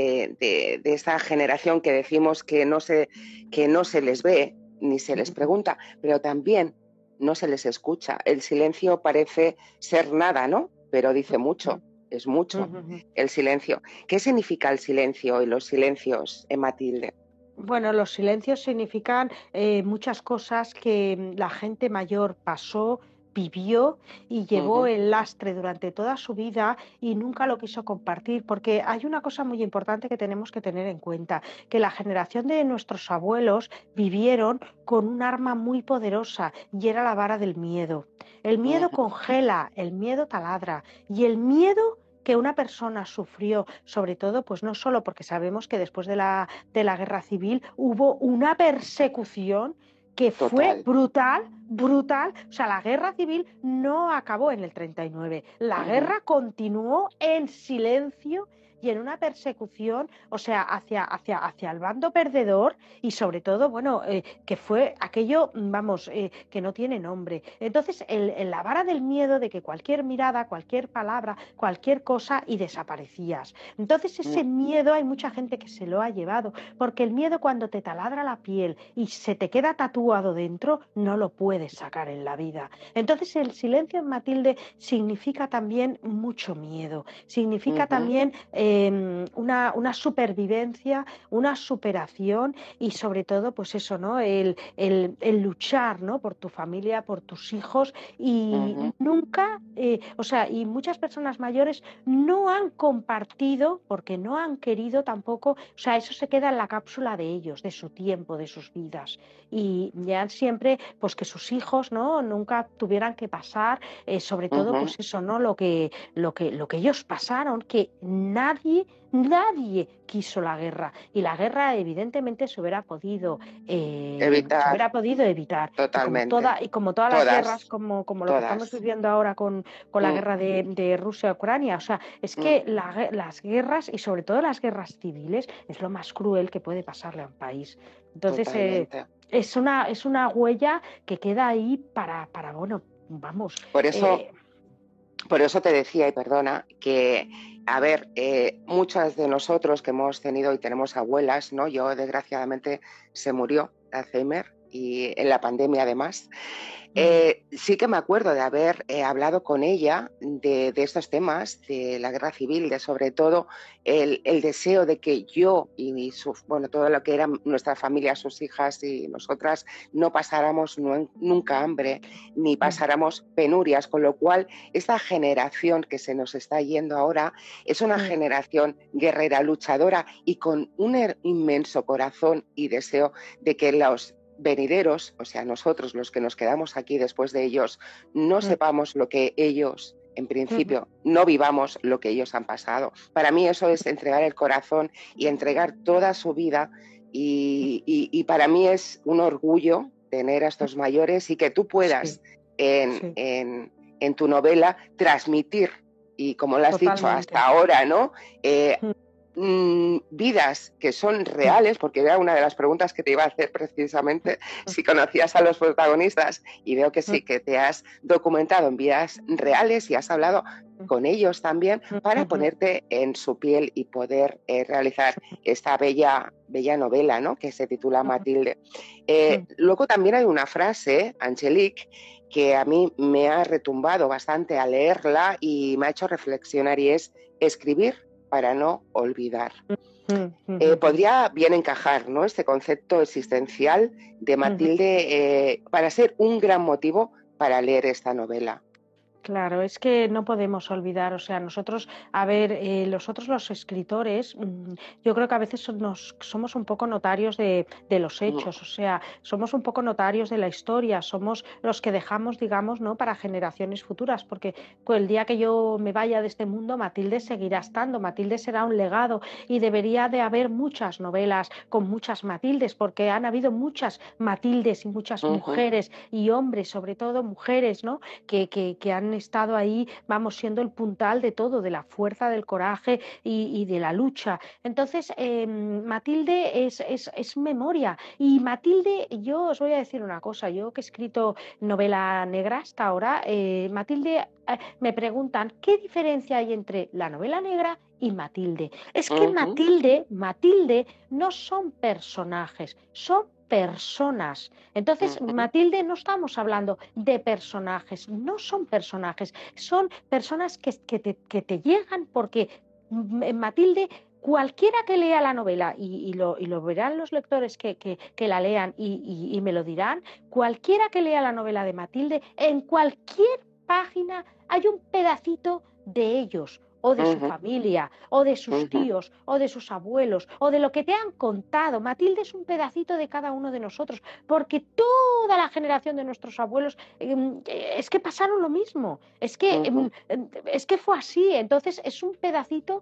de esta generación que decimos que no se les ve ni se les pregunta, pero también no se les escucha. El silencio parece ser nada, ¿no? Pero dice mucho, es mucho el silencio. ¿Qué significa el silencio y los silencios, Matilde? Bueno, los silencios significan muchas cosas que la gente mayor pasó, vivió y llevó el lastre durante toda su vida y nunca lo quiso compartir, porque hay una cosa muy importante que tenemos que tener en cuenta, que la generación de nuestros abuelos vivieron con un arma muy poderosa y era la vara del miedo. El miedo congela, el miedo taladra y el miedo que una persona sufrió, sobre todo, pues no solo porque sabemos que después de la guerra civil hubo una persecución que fue brutal. O sea, la guerra civil no acabó en el 39. La guerra continuó en silencio y en una persecución, o sea, hacia el bando perdedor y sobre todo, bueno, que fue aquello, vamos, que no tiene nombre. Entonces, la vara del miedo de que cualquier mirada, cualquier palabra, cualquier cosa y desaparecías. Entonces, ese miedo hay mucha gente que se lo ha llevado, porque el miedo cuando te taladra la piel y se te queda tatuado dentro, no lo puedes sacar en la vida. Entonces, el silencio en Matilde significa también mucho miedo, significa también una supervivencia, una superación y sobre todo, pues eso, ¿no? El luchar, ¿no? Por tu familia, por tus hijos y nunca, o sea, y muchas personas mayores no han compartido porque no han querido tampoco, o sea, eso se queda en la cápsula de ellos, de su tiempo, de sus vidas y ya siempre, pues que sus hijos, ¿no? Nunca tuvieran que pasar, sobre todo, pues eso, ¿no? Lo que ellos pasaron, que nadie quiso la guerra y la guerra evidentemente se hubiera podido evitar Totalmente. y como todas las guerras como lo que estamos viviendo ahora con la guerra de Rusia a Ucrania, o sea, es que las guerras y sobre todo las guerras civiles es lo más cruel que puede pasarle a un país. Entonces es una huella que queda ahí para bueno, vamos. Por eso te decía, y perdona, que, a ver, muchas de nosotros que hemos tenido y tenemos abuelas, ¿no? Yo, desgraciadamente, se murió de Alzheimer y en la pandemia, además. Sí que me acuerdo de haber hablado con ella de estos temas, de la guerra civil, de sobre todo el deseo de que yo y todo lo que era nuestra familia, sus hijas y nosotras, no pasáramos nunca hambre, ni pasáramos penurias, con lo cual esta generación que se nos está yendo ahora es una generación guerrera, luchadora y con un inmenso corazón y deseo de que los venideros, o sea, nosotros los que nos quedamos aquí después de ellos, no sepamos lo que ellos, en principio, no vivamos lo que ellos han pasado. Para mí eso es entregar el corazón y entregar toda su vida y para mí es un orgullo tener a estos mayores y que tú puedas en tu novela transmitir, y como lo has dicho hasta ahora, ¿no? Vidas que son reales, porque era una de las preguntas que te iba a hacer precisamente, si conocías a los protagonistas, y veo que sí, que te has documentado en vidas reales y has hablado con ellos también para ponerte en su piel y poder realizar esta bella novela, ¿no? Que se titula Matilde. Luego también hay una frase, Angelique, que a mí me ha retumbado bastante al leerla y me ha hecho reflexionar, y es escribir para no olvidar. Podría bien encajar, ¿no? Este concepto existencial de Matilde para ser un gran motivo para leer esta novela. Claro, es que no podemos olvidar, o sea, nosotros, a ver, nosotros los escritores, yo creo que a veces somos un poco notarios de los Mm, hechos, o sea, somos un poco notarios de la historia, somos los que dejamos, digamos, ¿no? Para generaciones futuras, porque el día que yo me vaya de este mundo, Matilde seguirá estando, Matilde será un legado y debería de haber muchas novelas con muchas Matildes, porque han habido muchas Matildes y muchas ujú, mujeres y hombres, sobre todo mujeres, ¿no? Que han estado ahí, vamos, siendo el puntal de todo, de la fuerza, del coraje y de la lucha. Entonces, Matilde es memoria. Y Matilde, yo os voy a decir una cosa, yo que he escrito novela negra hasta ahora, Matilde, me preguntan, ¿qué diferencia hay entre la novela negra y Matilde? Es que ujú, Matilde no son personajes, son personas. Entonces, ujú, Matilde no estamos hablando de personajes, no son personajes, son personas que te llegan porque en Matilde, cualquiera que lea la novela, y lo verán los lectores que la lean y me lo dirán, cualquiera que lea la novela de Matilde, en cualquier página hay un pedacito de ellos, o de su ujú, familia, o de sus ujú. tíos, o de sus abuelos, o de lo que te han contado. Matilde es un pedacito de cada uno de nosotros, porque toda la generación de nuestros abuelos es que pasaron lo mismo, Ujú, es que fue así. Entonces es un pedacito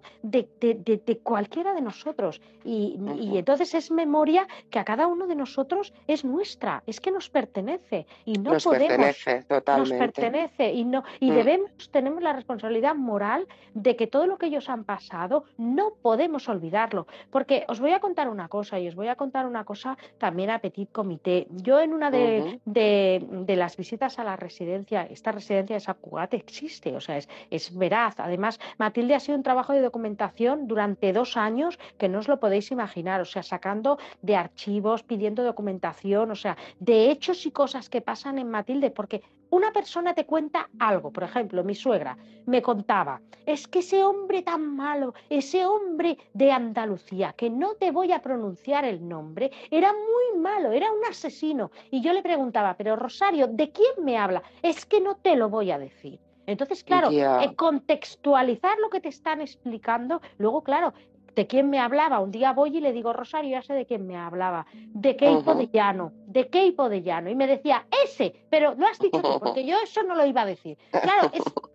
de cualquiera de nosotros, y ujú. entonces es memoria que a cada uno de nosotros es nuestra, es que nos pertenece y no Nos podemos. pertenece Nos totalmente. pertenece y no, y Mm, tenemos la responsabilidad moral de que todo lo que ellos han pasado no podemos olvidarlo. Porque os voy a contar una cosa, y os voy a contar una cosa también a petit comité. Yo en una ujú, de las visitas a la residencia, esta residencia de Sant Cugat existe, o sea, es veraz. Además, Matilde ha sido un trabajo de documentación durante 2 años que no os lo podéis imaginar, o sea, sacando de archivos, pidiendo documentación, o sea, de hechos y cosas que pasan en Matilde, porque una persona te cuenta algo. Por ejemplo, mi suegra me contaba, es que ese hombre tan malo, ese hombre de Andalucía, que no te voy a pronunciar el nombre, era muy malo, era un asesino. Y yo le preguntaba, pero Rosario, ¿de quién me habla? Es que no te lo voy a decir. Entonces, claro, ya. contextualizar lo que te están explicando, luego, claro, ¿de quién me hablaba? Un día voy y le digo, Rosario, ya sé de quién me hablaba. ¿De Queipo de Ujú. Llano? ¿De Queipo de Llano? Y me decía, ese, pero lo has dicho tú, porque yo eso no lo iba a decir. Claro,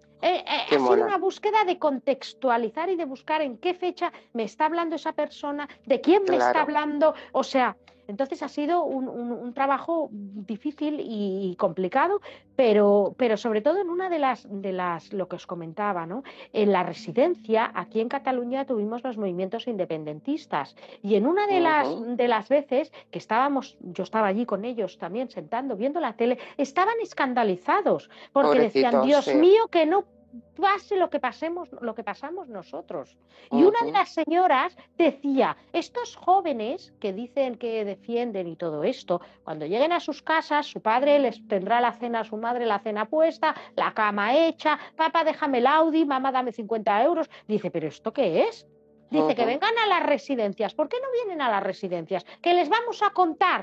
Qué ha sido una mona. búsqueda de contextualizar y de buscar en qué fecha me está hablando esa persona, de quién me está Claro. hablando, o sea, entonces ha sido un trabajo difícil y complicado, pero sobre todo en una lo que os comentaba, ¿no? En la residencia, aquí en Cataluña tuvimos los movimientos independentistas, y en una Ujú. de las veces que yo estaba allí con ellos también sentando, viendo la tele, estaban escandalizados porque decían, Pobrecito, Dios sí. mío, que no pase lo que pasamos nosotros. Y una de Ujú, las señoras decía, estos jóvenes que dicen que defienden y todo esto, cuando lleguen a sus casas, su padre les tendrá la cena, su madre la cena puesta, la cama hecha, papá déjame el Audi, mamá dame 50 euros. Dice, ¿pero esto qué es? Dice que ujú. vengan a las residencias. ¿Por qué no vienen a las residencias? Que les vamos a contar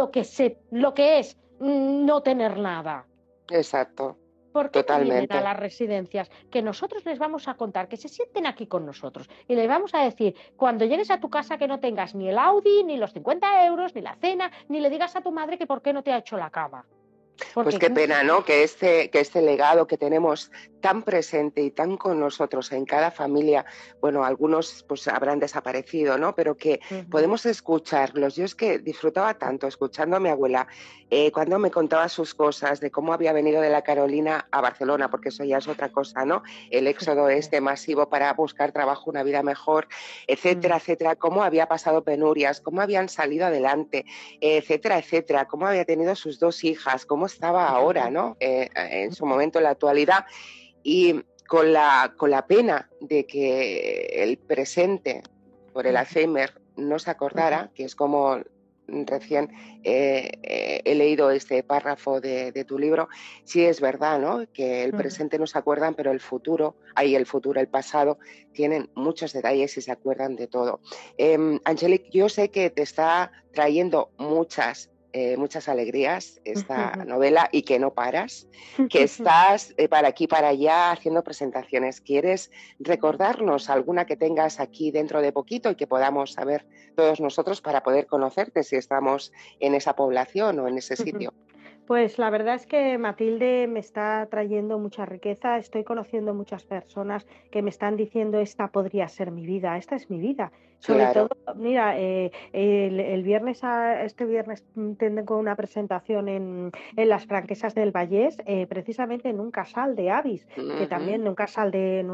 lo que es no tener nada. Exacto, ¿Por qué no vienen a totalmente. las residencias? Que nosotros les vamos a contar, que se sienten aquí con nosotros y les vamos a decir, cuando llegues a tu casa que no tengas ni el Audi, ni los 50 euros, ni la cena, ni le digas a tu madre que por qué no te ha hecho la cama. Pues Porque qué pena, ¿no? Que este legado que tenemos tan presente y tan con nosotros en cada familia, bueno, algunos pues habrán desaparecido, ¿no? Pero que Ujú, podemos escucharlos. Yo es que disfrutaba tanto escuchando a mi abuela cuando me contaba sus cosas de cómo había venido de la Carolina a Barcelona, porque eso ya es otra cosa, ¿no? El éxodo fíjate. este masivo para buscar trabajo, una vida mejor, etcétera, Mm, etcétera, cómo había pasado penurias, cómo habían salido adelante, etcétera, etcétera, cómo había tenido sus 2 hijas, cómo estaba ahora, fíjate. ¿no? En su momento, en la actualidad, y con la pena de que el presente, por el Ujú, Alzheimer, no se ujú, acordara, que es como recién he leído este párrafo de tu libro, sí es verdad, ¿no? Que el ujú. presente no se acuerdan, pero el futuro, el pasado, tienen muchos detalles y se acuerdan de todo. Angélique, yo sé que te está trayendo muchas muchas alegrías esta novela y que no paras, que estás para aquí, para allá haciendo presentaciones. ¿Quieres recordarnos alguna que tengas aquí dentro de poquito y que podamos saber todos nosotros para poder conocerte si estamos en esa población o en ese sitio? Pues la verdad es que Matilde me está trayendo mucha riqueza, estoy conociendo muchas personas que me están diciendo esta podría ser mi vida, esta es mi vida. Sobre Claro. todo, mira, el viernes, este viernes tengo una presentación en las Franquesas del Vallés, precisamente en un casal de avis, que también en un casal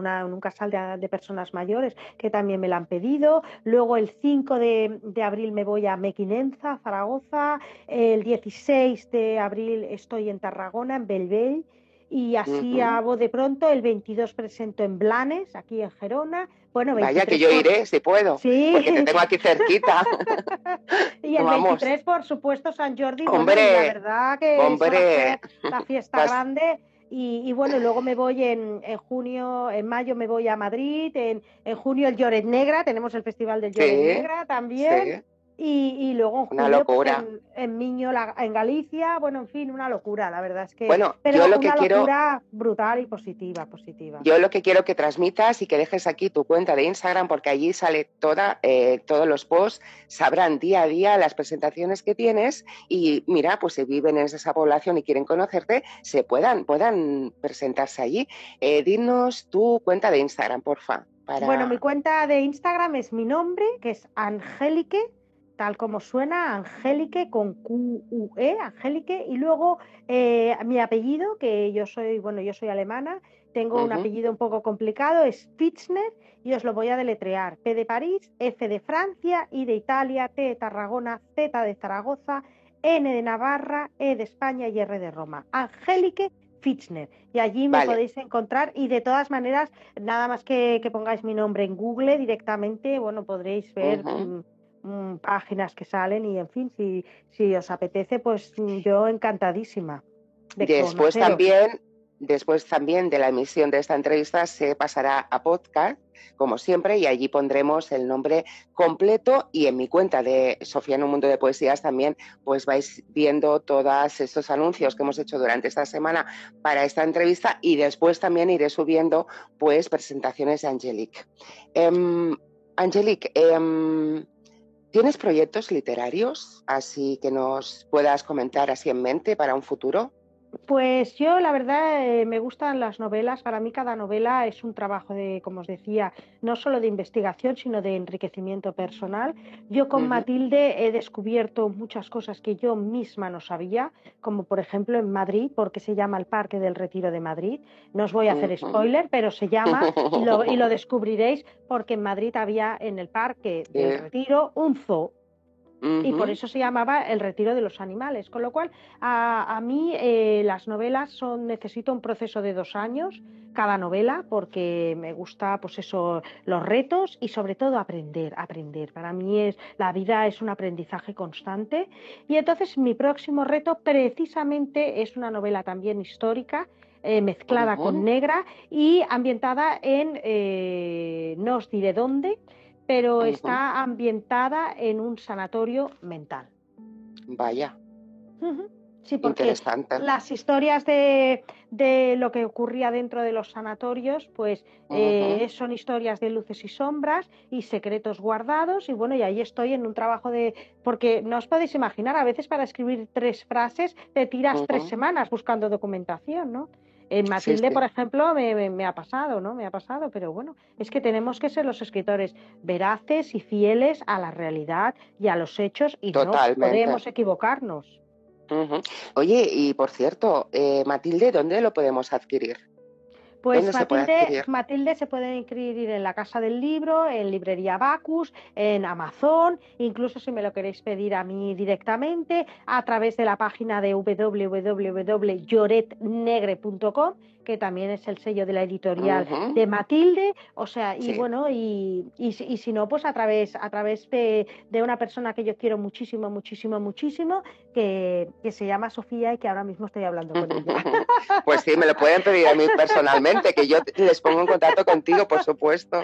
de personas mayores, que también me la han pedido. Luego el 5 de abril me voy a Mequinenza, Zaragoza. El 16 de abril estoy en Tarragona, en Bellvei. Y así hago de pronto. El 22 presento en Blanes, aquí en Gerona. Bueno, 23 Vaya, que yo iré, si puedo, sí. Porque te tengo aquí cerquita. Y el 23, por supuesto, San Jordi. Hombre, bueno, y la verdad que hombre. eso va a ser la fiesta grande. Y bueno, luego me voy en junio, en mayo me voy a Madrid, en junio el Lloret Negra, tenemos el Festival del Lloret Negra también. Sí. Y luego en julio pues, en Miño, en Galicia, bueno, en fin, una locura, la verdad es que... Bueno, pero yo lo una que quiero... locura brutal y positiva. Yo lo que quiero que transmitas y que dejes aquí tu cuenta de Instagram, porque allí sale todos los posts, sabrán día a día las presentaciones que tienes y mira, pues si viven en esa población y quieren conocerte, se puedan presentarse allí. Dinos tu cuenta de Instagram, porfa. Bueno, mi cuenta de Instagram es mi nombre, que es Angélique, tal como suena, Angélique con Q-U-E, Angélique, y luego mi apellido, que yo soy alemana, tengo un apellido un poco complicado, es Fitzner, y os lo voy a deletrear: P de París, F de Francia, I de Italia, T de Tarragona, Z de Zaragoza, N de Navarra, E de España y R de Roma. Angélique Fitzner, y allí me podéis encontrar, y de todas maneras, nada más que pongáis mi nombre en Google directamente, bueno, podréis ver... páginas que salen y en fin, si os apetece, pues yo encantadísima de Después también de la emisión de esta entrevista se pasará a podcast, como siempre, y allí pondremos el nombre completo, y en mi cuenta de Sofía en un mundo de poesías también pues vais viendo todos estos anuncios que hemos hecho durante esta semana para esta entrevista, y después también iré subiendo pues presentaciones de Angélique. Angélique, ¿tienes proyectos literarios así que nos puedas comentar así en mente para un futuro? Pues yo, la verdad, me gustan las novelas. Para mí cada novela es un trabajo de, como os decía, no solo de investigación, sino de enriquecimiento personal. Yo con Matilde he descubierto muchas cosas que yo misma no sabía, como por ejemplo en Madrid, porque se llama el Parque del Retiro de Madrid. No os voy a hacer spoiler, pero se llama, y lo descubriréis, porque en Madrid había en el Parque del Retiro un zoo. Y por eso se llamaba El Retiro de los Animales, con lo cual a mí las novelas necesito un proceso de 2 años cada novela, porque me gusta pues eso, los retos y sobre todo aprender. Para mí la vida es un aprendizaje constante, y entonces mi próximo reto precisamente es una novela también histórica, mezclada con negra y ambientada en no os diré dónde, pero está ambientada en un sanatorio mental. Vaya. Sí, porque interesante. Las historias de lo que ocurría dentro de los sanatorios, pues son historias de luces y sombras y secretos guardados, y bueno, y ahí estoy en un trabajo porque no os podéis imaginar, a veces para escribir 3 frases te tiras 3 semanas buscando documentación, ¿no? En Matilde, por ejemplo, me ha pasado, ¿no? Me ha pasado, pero bueno, es que tenemos que ser los escritores veraces y fieles a la realidad y a los hechos, y Totalmente. No podemos equivocarnos. Oye, y por cierto, Matilde, ¿dónde lo podemos adquirir? Pues Matilde se puede inscribir en la Casa del Libro, en Librería Bacus, en Amazon, incluso si me lo queréis pedir a mí directamente, a través de la página de www.lloretnegre.com, que también es el sello de la editorial de Matilde, o sea, y bueno, y si no, pues a través de una persona que yo quiero muchísimo, que se llama Sofía y que ahora mismo estoy hablando con ella. Pues sí, me lo pueden pedir a mí personalmente, que yo les pongo en contacto contigo, por supuesto.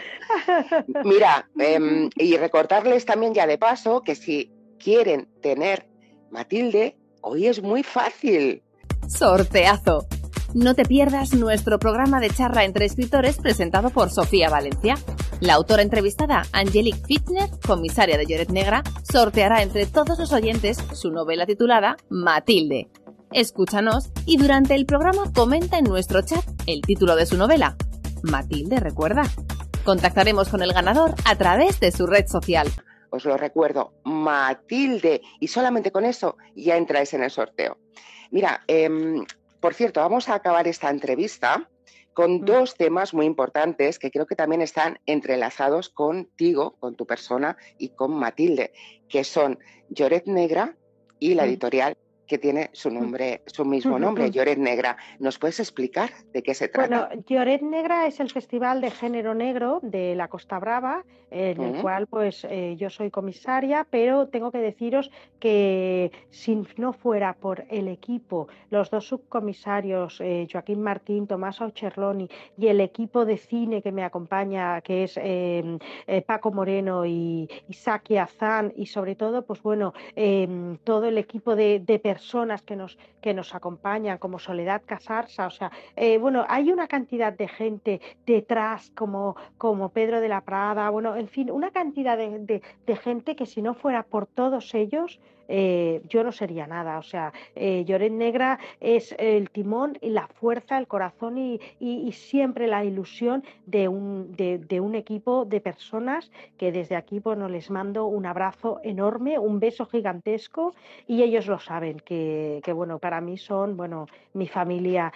Mira, y recordarles también ya de paso que si quieren tener Matilde, hoy es muy fácil. ¡Sorteazo! No te pierdas nuestro programa de charla entre escritores presentado por Sofía Valencia. La autora entrevistada, Angelique Fichtner, comisaria de Lloret Negra, sorteará entre todos los oyentes su novela titulada Matilde. Escúchanos y durante el programa comenta en nuestro chat el título de su novela. Matilde, recuerda. Contactaremos con el ganador a través de su red social. Os lo recuerdo, Matilde. Y solamente con eso ya entráis en el sorteo. Mira, por cierto, vamos a acabar esta entrevista con dos temas muy importantes que creo que también están entrelazados contigo, con tu persona y con Matilde, que son Lloret Negra y la editorial que tiene su nombre, su mismo nombre, Lloret Negra. ¿Nos puedes explicar de qué se trata? Bueno, Lloret Negra es el festival de género negro de la Costa Brava, en el cual pues yo soy comisaria, pero tengo que deciros que si no fuera por el equipo, los dos subcomisarios, Joaquín Martín, Tomás Aucherloni, y el equipo de cine que me acompaña, que es Paco Moreno y Saki Azán, y sobre todo, pues bueno, todo el equipo de personas que nos acompañan, como Soledad Casarsa, o sea, bueno, hay una cantidad de gente detrás, como Pedro de la Prada, bueno, en fin, una cantidad de gente que si no fuera por todos ellos, yo no sería nada. O sea, Lloret Negra es el timón y la fuerza, el corazón y siempre la ilusión de un equipo de personas que desde aquí, bueno, les mando un abrazo enorme, un beso gigantesco, y ellos lo saben, que bueno, para mí son, bueno, mi familia.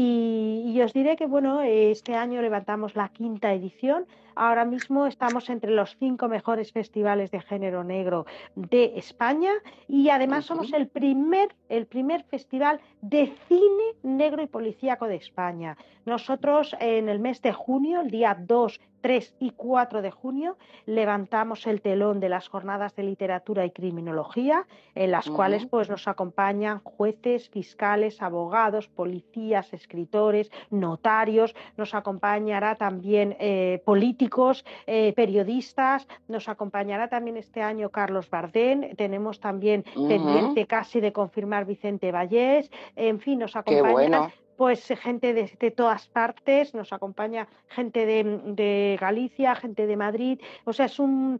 Y os diré que, bueno, este año levantamos la 5ª edición. Ahora mismo estamos entre los 5 mejores festivales de género negro de España, y además somos el primer festival de cine negro y policíaco de España. Nosotros en el mes de junio, el día 2, 3 y 4 de junio, levantamos el telón de las jornadas de literatura y criminología, en las cuales pues nos acompañan jueces, fiscales, abogados, policías, escritores, notarios, nos acompañará también políticos, periodistas, nos acompañará también este año Carlos Bardén, tenemos también pendiente casi de confirmar Vicente Vallés, en fin, nos acompañan pues gente de todas partes, nos acompaña gente de Galicia, gente de Madrid, o sea, es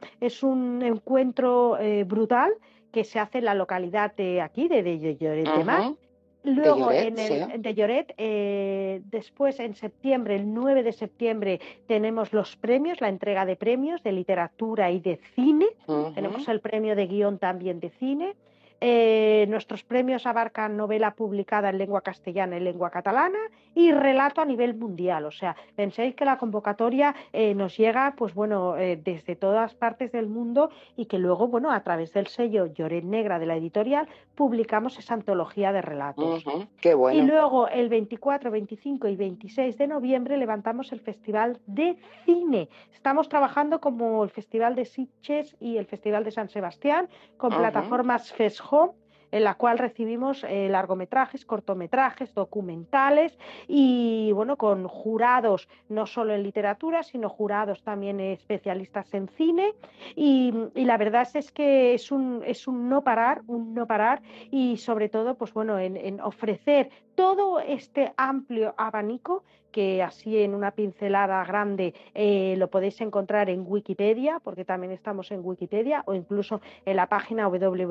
un encuentro brutal que se hace en la localidad de aquí, de Lloret de Mar. Luego, de Lloret, después en septiembre, el 9 de septiembre, tenemos los premios, la entrega de premios de literatura y de cine. Tenemos el premio de guión también de cine. Nuestros premios abarcan novela publicada en lengua castellana y lengua catalana y relato a nivel mundial. O sea, penséis que la convocatoria nos llega, pues bueno, desde todas partes del mundo, y que luego, bueno, a través del sello Lloret Negra de la editorial, publicamos esa antología de relatos. Qué bueno. Y luego el 24, 25 y 26 de noviembre levantamos el Festival de Cine. Estamos trabajando como el Festival de Sitges y el Festival de San Sebastián, con plataformas FESHO, en la cual recibimos largometrajes, cortometrajes, documentales, y bueno, con jurados no solo en literatura, sino jurados también especialistas en cine, y la verdad es que es un no parar, y sobre todo, pues bueno, en ofrecer todo este amplio abanico, que así en una pincelada grande lo podéis encontrar en Wikipedia, porque también estamos en Wikipedia, o incluso en la página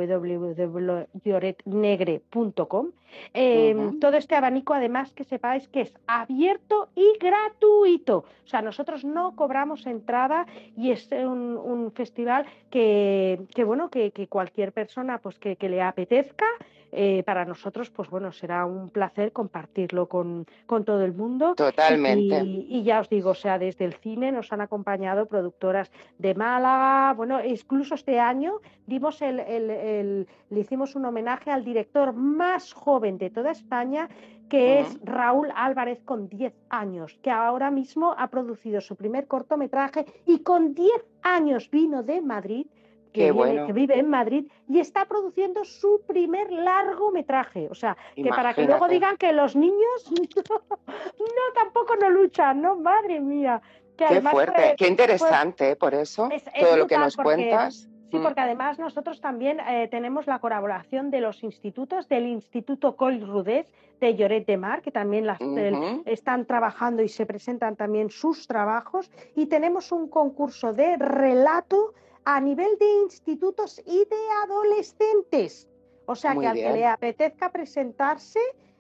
www.lloretnegre.com. Todo este abanico, además, que sepáis que es abierto y gratuito. O sea, nosotros no cobramos entrada, y es un festival que cualquier persona pues que le apetezca, para nosotros, pues bueno, será un placer compartirlo con todo el mundo. Totalmente. Y ya os digo, o sea, desde el cine nos han acompañado productoras de Málaga, bueno, incluso este año le hicimos un homenaje al director más joven de toda España, que es Raúl Álvarez, con 10 años, que ahora mismo ha producido su primer cortometraje, y con 10 años vino de Madrid, que vive en Madrid, y está produciendo su primer largometraje. O sea, que para que luego digan que los niños tampoco no luchan, ¿no? Madre mía. Que qué fuerte, qué interesante, por eso, todo lo que nos cuentas. Sí, porque además nosotros también tenemos la colaboración de los institutos, del Instituto Coll Rodés de Lloret de Mar, que también están trabajando y se presentan también sus trabajos, y tenemos un concurso de relato a nivel de institutos y de adolescentes. O sea, Muy que al bien. que le apetezca presentarse,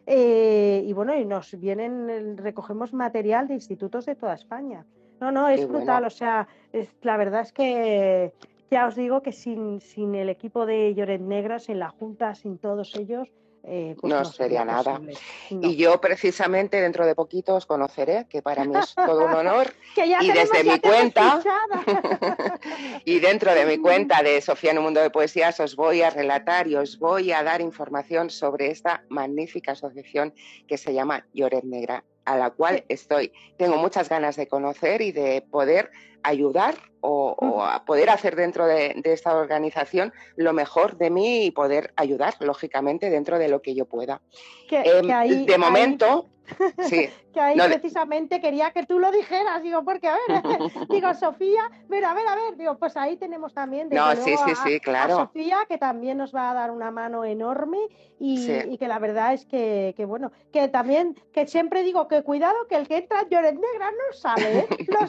y bueno, y nos recogemos material de institutos de toda España. No, es Qué brutal, bueno. o sea, la verdad es que ya os digo que sin el equipo de Lloret Negra, sin la Junta, sin todos ellos, pues No no sería sería nada. posible. No. Y yo precisamente dentro de poquito os conoceré, que para mí es todo un honor. Que ya Y desde mi cuenta, y dentro de mi cuenta de Sofía en un mundo de poesías, os voy a relatar y os voy a dar información sobre esta magnífica asociación que se llama Lloret Negra, a la cual tengo muchas ganas de conocer y de poder ayudar o a poder hacer dentro de esta organización lo mejor de mí y poder ayudar, lógicamente, dentro de lo que yo pueda. De momento... Sí. Que ahí precisamente quería que tú lo dijeras, digo, porque a ver, digo, Sofía, a ver, digo, pues ahí tenemos también claro. a Sofía, que también nos va a dar una mano enorme y que la verdad es que bueno, que también, que siempre digo que cuidado, que el que entra en Lloret Negra no sale, ¿eh? Lo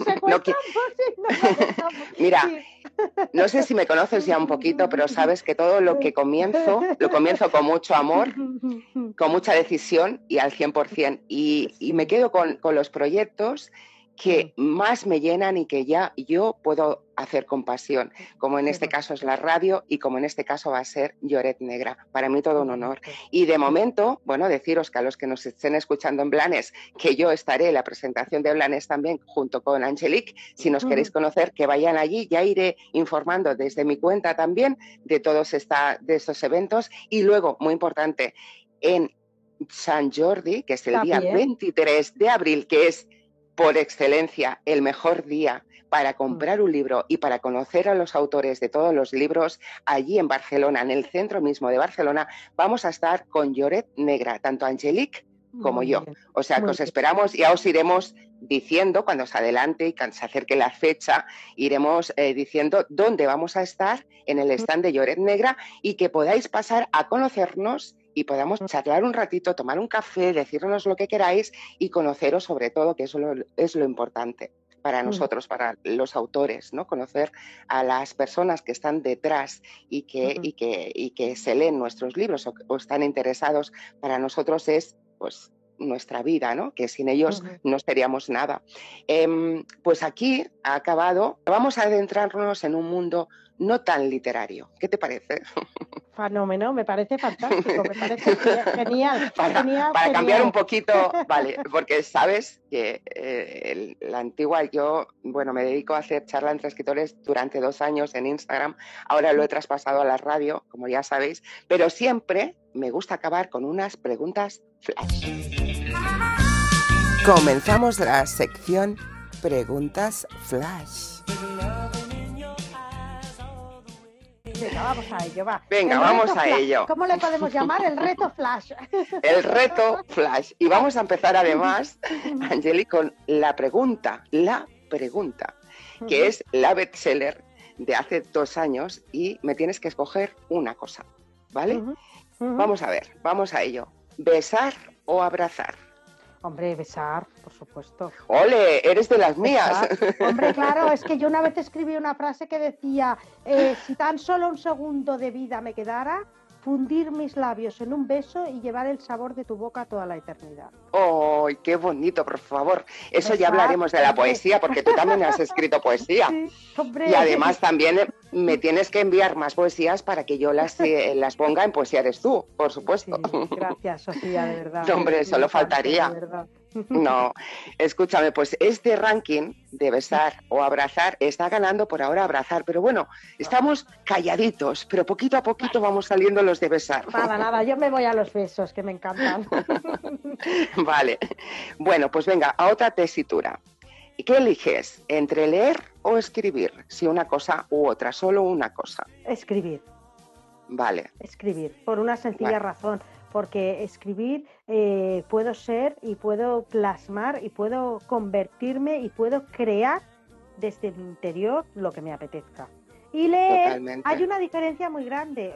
secuestramos Mira, no sé si me conoces ya un poquito, pero sabes que todo lo que comienzo con mucho amor, con mucha decisión y al 100%. Y me quedo con los proyectos que más me llenan y que ya yo puedo hacer con pasión, como en este caso es la radio y como en este caso va a ser Lloret Negra. Para mí todo un honor. Y de momento, bueno, deciros que a los que nos estén escuchando en Blanes, que yo estaré en la presentación de Blanes también junto con Angelique, si nos queréis conocer, que vayan allí, ya iré informando desde mi cuenta también de todos de estos eventos. Y luego, muy importante, en Sant Jordi, que es el día 23 de abril, que es por excelencia el mejor día para comprar un libro y para conocer a los autores de todos los libros, allí en Barcelona, en el centro mismo de Barcelona, vamos a estar con Lloret Negra, tanto Angelique como yo. O sea, que os esperamos, ya os iremos diciendo cuando se adelante y cuando se acerque la fecha, iremos diciendo dónde vamos a estar en el stand de Lloret Negra y que podáis pasar a conocernos y podamos charlar un ratito, tomar un café, decirnos lo que queráis y conoceros sobre todo, que eso es lo importante para nosotros, para los autores, ¿no? Conocer a las personas que están detrás y que se leen nuestros libros o están interesados. Para nosotros es pues nuestra vida, ¿no? Que sin ellos no seríamos nada. Pues aquí ha acabado. Vamos a adentrarnos en un mundo no tan literario. ¿Qué te parece? Fenómeno, me parece fantástico, me parece genial. Para cambiar un poquito, vale, porque sabes que la antigua, yo, bueno, me dedico a hacer charla entre escritores durante 2 años en Instagram, ahora lo he traspasado a la radio, como ya sabéis, pero siempre me gusta acabar con unas preguntas flash. Comenzamos la sección Preguntas Flash. Venga, vamos a ello, va. Venga, vamos a ello. ¿Cómo le podemos llamar? El reto Flash. El reto Flash. Y vamos a empezar además, Angeli, con la pregunta, que es la bestseller de hace 2 años y me tienes que escoger una cosa, ¿vale? Vamos a ver, vamos a ello. ¿Besar o abrazar? Hombre, besar, por supuesto. ¡Ole! Eres de las mías. Hombre, claro, es que yo una vez escribí una frase que decía, si tan solo un segundo de vida me quedara, fundir mis labios en un beso y llevar el sabor de tu boca toda la eternidad. ¡Ay, qué bonito, por favor! Eso ya hablaremos de la poesía, porque tú también has escrito poesía. Sí, hombre. Y además también me tienes que enviar más poesías para que yo las ponga en Poesía Eres Tú, por supuesto. Sí, gracias, Sofía, de verdad. No, hombre, solo faltaría. De verdad. No, escúchame, pues este ranking de besar o abrazar está ganando por ahora abrazar, pero bueno, estamos calladitos, pero poquito a poquito vamos saliendo los de besar. Nada, yo me voy a los besos, que me encantan. Vale, bueno, pues venga, a otra tesitura. ¿Qué eliges? ¿Entre leer o escribir? Si una cosa u otra, solo una cosa. Escribir. Vale. Escribir, por una sencilla razón. Porque escribir puedo ser y puedo plasmar y puedo convertirme y puedo crear desde mi interior lo que me apetezca. Y leer, Totalmente. hay una diferencia muy grande,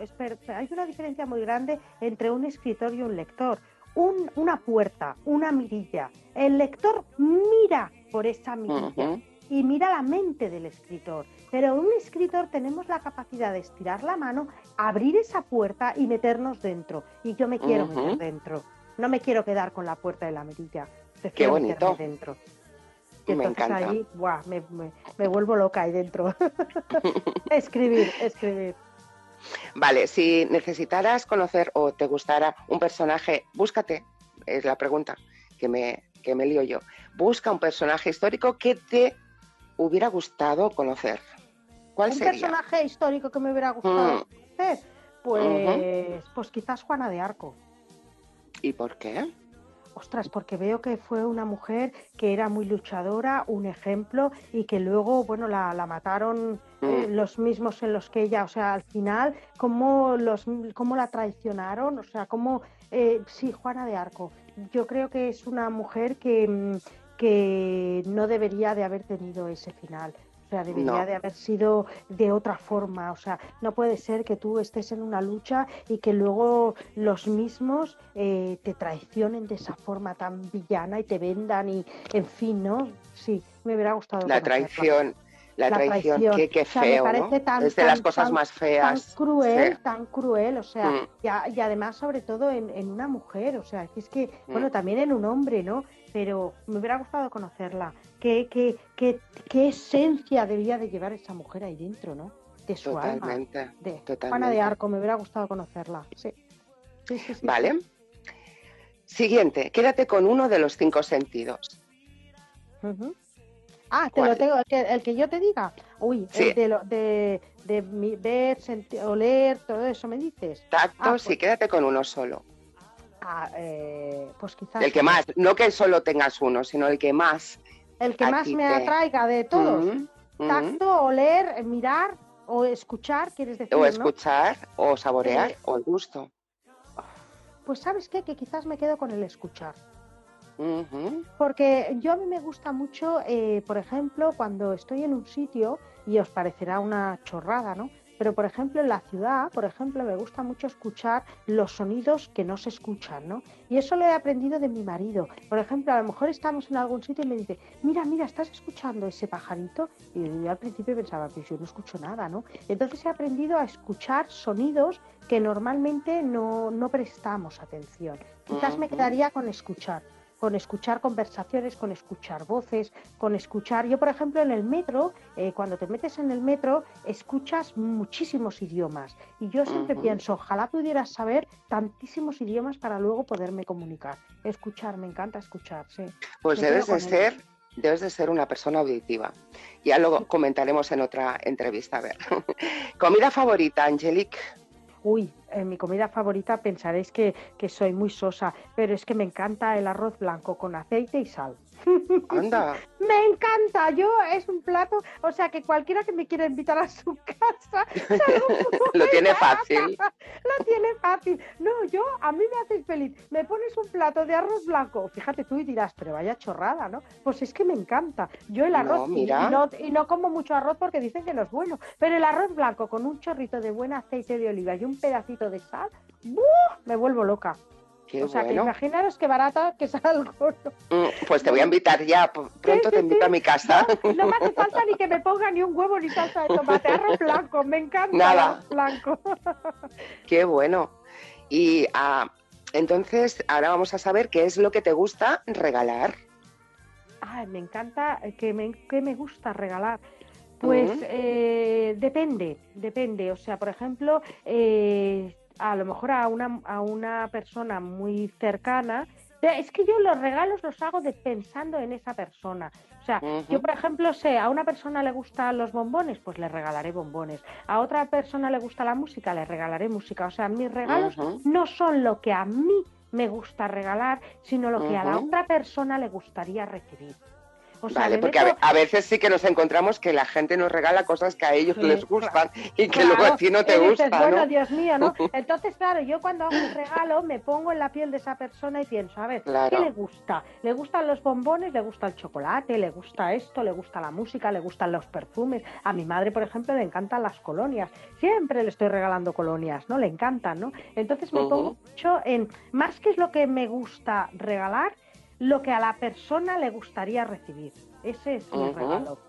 entre un escritor y un lector. Una puerta, una mirilla. El lector mira por esa mirilla y mira la mente del escritor. Pero un escritor tenemos la capacidad de estirar la mano, abrir esa puerta y meternos dentro. Y yo me quiero meter dentro. No me quiero quedar con la puerta de la mirilla. Qué bonito. Meterme dentro. Y me entonces encanta. ahí, me vuelvo loca ahí dentro. Escribir. Vale, si necesitaras conocer o te gustara un personaje, búscate, es la pregunta que me lío yo. Busca un personaje histórico que te hubiera gustado conocer. ¿Cuál sería? Un personaje histórico que me hubiera gustado conocer, pues quizás Juana de Arco. ¿Y por qué? Ostras, porque veo que fue una mujer que era muy luchadora, un ejemplo, y que luego, bueno, la mataron los mismos en los que ella, o sea, al final, cómo la traicionaron, o sea, sí, Juana de Arco. Yo creo que es una mujer que no debería de haber tenido ese final. O sea, debería de haber sido de otra forma. O sea, no puede ser que tú estés en una lucha y que luego los mismos te traicionen de esa forma tan villana y te vendan y, en fin, ¿no? Sí, me hubiera gustado La traición, qué feo, me parece ¿no? Es de las cosas más feas. Tan cruel, o sea, y además sobre todo en una mujer, o sea, que es que, bueno, también en un hombre, ¿no? Pero me hubiera gustado conocerla. ¿Qué esencia debía de llevar esa mujer ahí dentro, ¿no? De su alma. De Juana de Arco, me hubiera gustado conocerla. Sí. Vale. Sí. Siguiente, quédate con uno de los 5 sentidos. Lo tengo, el que yo te diga. Uy, sí. El de ver, sentir, oler, todo eso, ¿me dices? Tacto, sí, quédate con uno solo. Pues quizás... El que más, no que solo tengas uno, sino el que más... El que más me atraiga de todos. Tacto, oler, mirar o escuchar, ¿quieres decir? O escuchar, ¿no? O saborear, o el gusto. Pues ¿sabes qué? Que quizás me quedo con el escuchar. Porque a mí me gusta mucho, por ejemplo, cuando estoy en un sitio, y os parecerá una chorrada, ¿no? Pero, por ejemplo, en la ciudad, me gusta mucho escuchar los sonidos que no se escuchan, ¿no? Y eso lo he aprendido de mi marido. Por ejemplo, a lo mejor estamos en algún sitio y me dice, mira, ¿estás escuchando ese pajarito? Y yo al principio pensaba, pues yo no escucho nada, ¿no? Entonces he aprendido a escuchar sonidos que normalmente no prestamos atención. Quizás me quedaría con escuchar conversaciones, con escuchar voces, con escuchar... Yo, por ejemplo, en el metro, cuando te metes en el metro, escuchas muchísimos idiomas. Y yo siempre pienso, ojalá pudiera saber tantísimos idiomas para luego poderme comunicar. Escuchar, me encanta escuchar, sí. Pues debes de ser una persona auditiva. Ya lo comentaremos en otra entrevista, a ver. ¿Comida favorita, Angelique? Uy, mi comida favorita pensaréis que soy muy sosa, pero es que me encanta el arroz blanco con aceite y sal. ¡Anda! Me encanta, es un plato, o sea que cualquiera que me quiera invitar a su casa lo tiene fácil. Lo tiene fácil. No, a mí me haces feliz. Me pones un plato de arroz blanco, fíjate tú y dirás, pero vaya chorrada, ¿no? Pues es que me encanta. Yo el arroz, y no como mucho arroz porque dicen que no es bueno, pero el arroz blanco con un chorrito de buen aceite de oliva y un pedacito de sal, me vuelvo loca. Qué o sea, bueno. que imaginaros qué barata que salgo. Pues te voy a invitar ya, pronto te invito a mi casa. No me hace falta ni que me ponga ni un huevo ni salsa de tomate, arroz blanco, me encanta nada. El arroz blanco. Qué bueno. Y entonces ahora vamos a saber qué es lo que te gusta regalar. Me encanta, que me gusta regalar. Pues depende. O sea, por ejemplo, a lo mejor a una persona muy cercana, es que yo los regalos los hago pensando en esa persona. O sea, yo por ejemplo sé, a una persona le gustan los bombones, pues le regalaré bombones. A otra persona le gusta la música, le regalaré música. O sea, mis regalos no son lo que a mí me gusta regalar, sino lo que a la otra persona le gustaría recibir. O sea, Vale, porque a veces sí que nos encontramos que la gente nos regala cosas que a ellos les gustan y que luego a ti no te dices, gustan, bueno, ¿no? Dios mío, ¿no? Entonces, claro, yo cuando hago un regalo me pongo en la piel de esa persona y pienso, a ver, ¿qué le gusta? ¿Le gustan los bombones? ¿Le gusta el chocolate? ¿Le gusta esto? ¿Le gusta la música? ¿Le gustan los perfumes? A mi madre, por ejemplo, le encantan las colonias. Siempre le estoy regalando colonias, ¿no? Le encantan, ¿no? Entonces me pongo mucho en, más que es lo que me gusta regalar, lo que a la persona le gustaría recibir. Ese es mi regalo.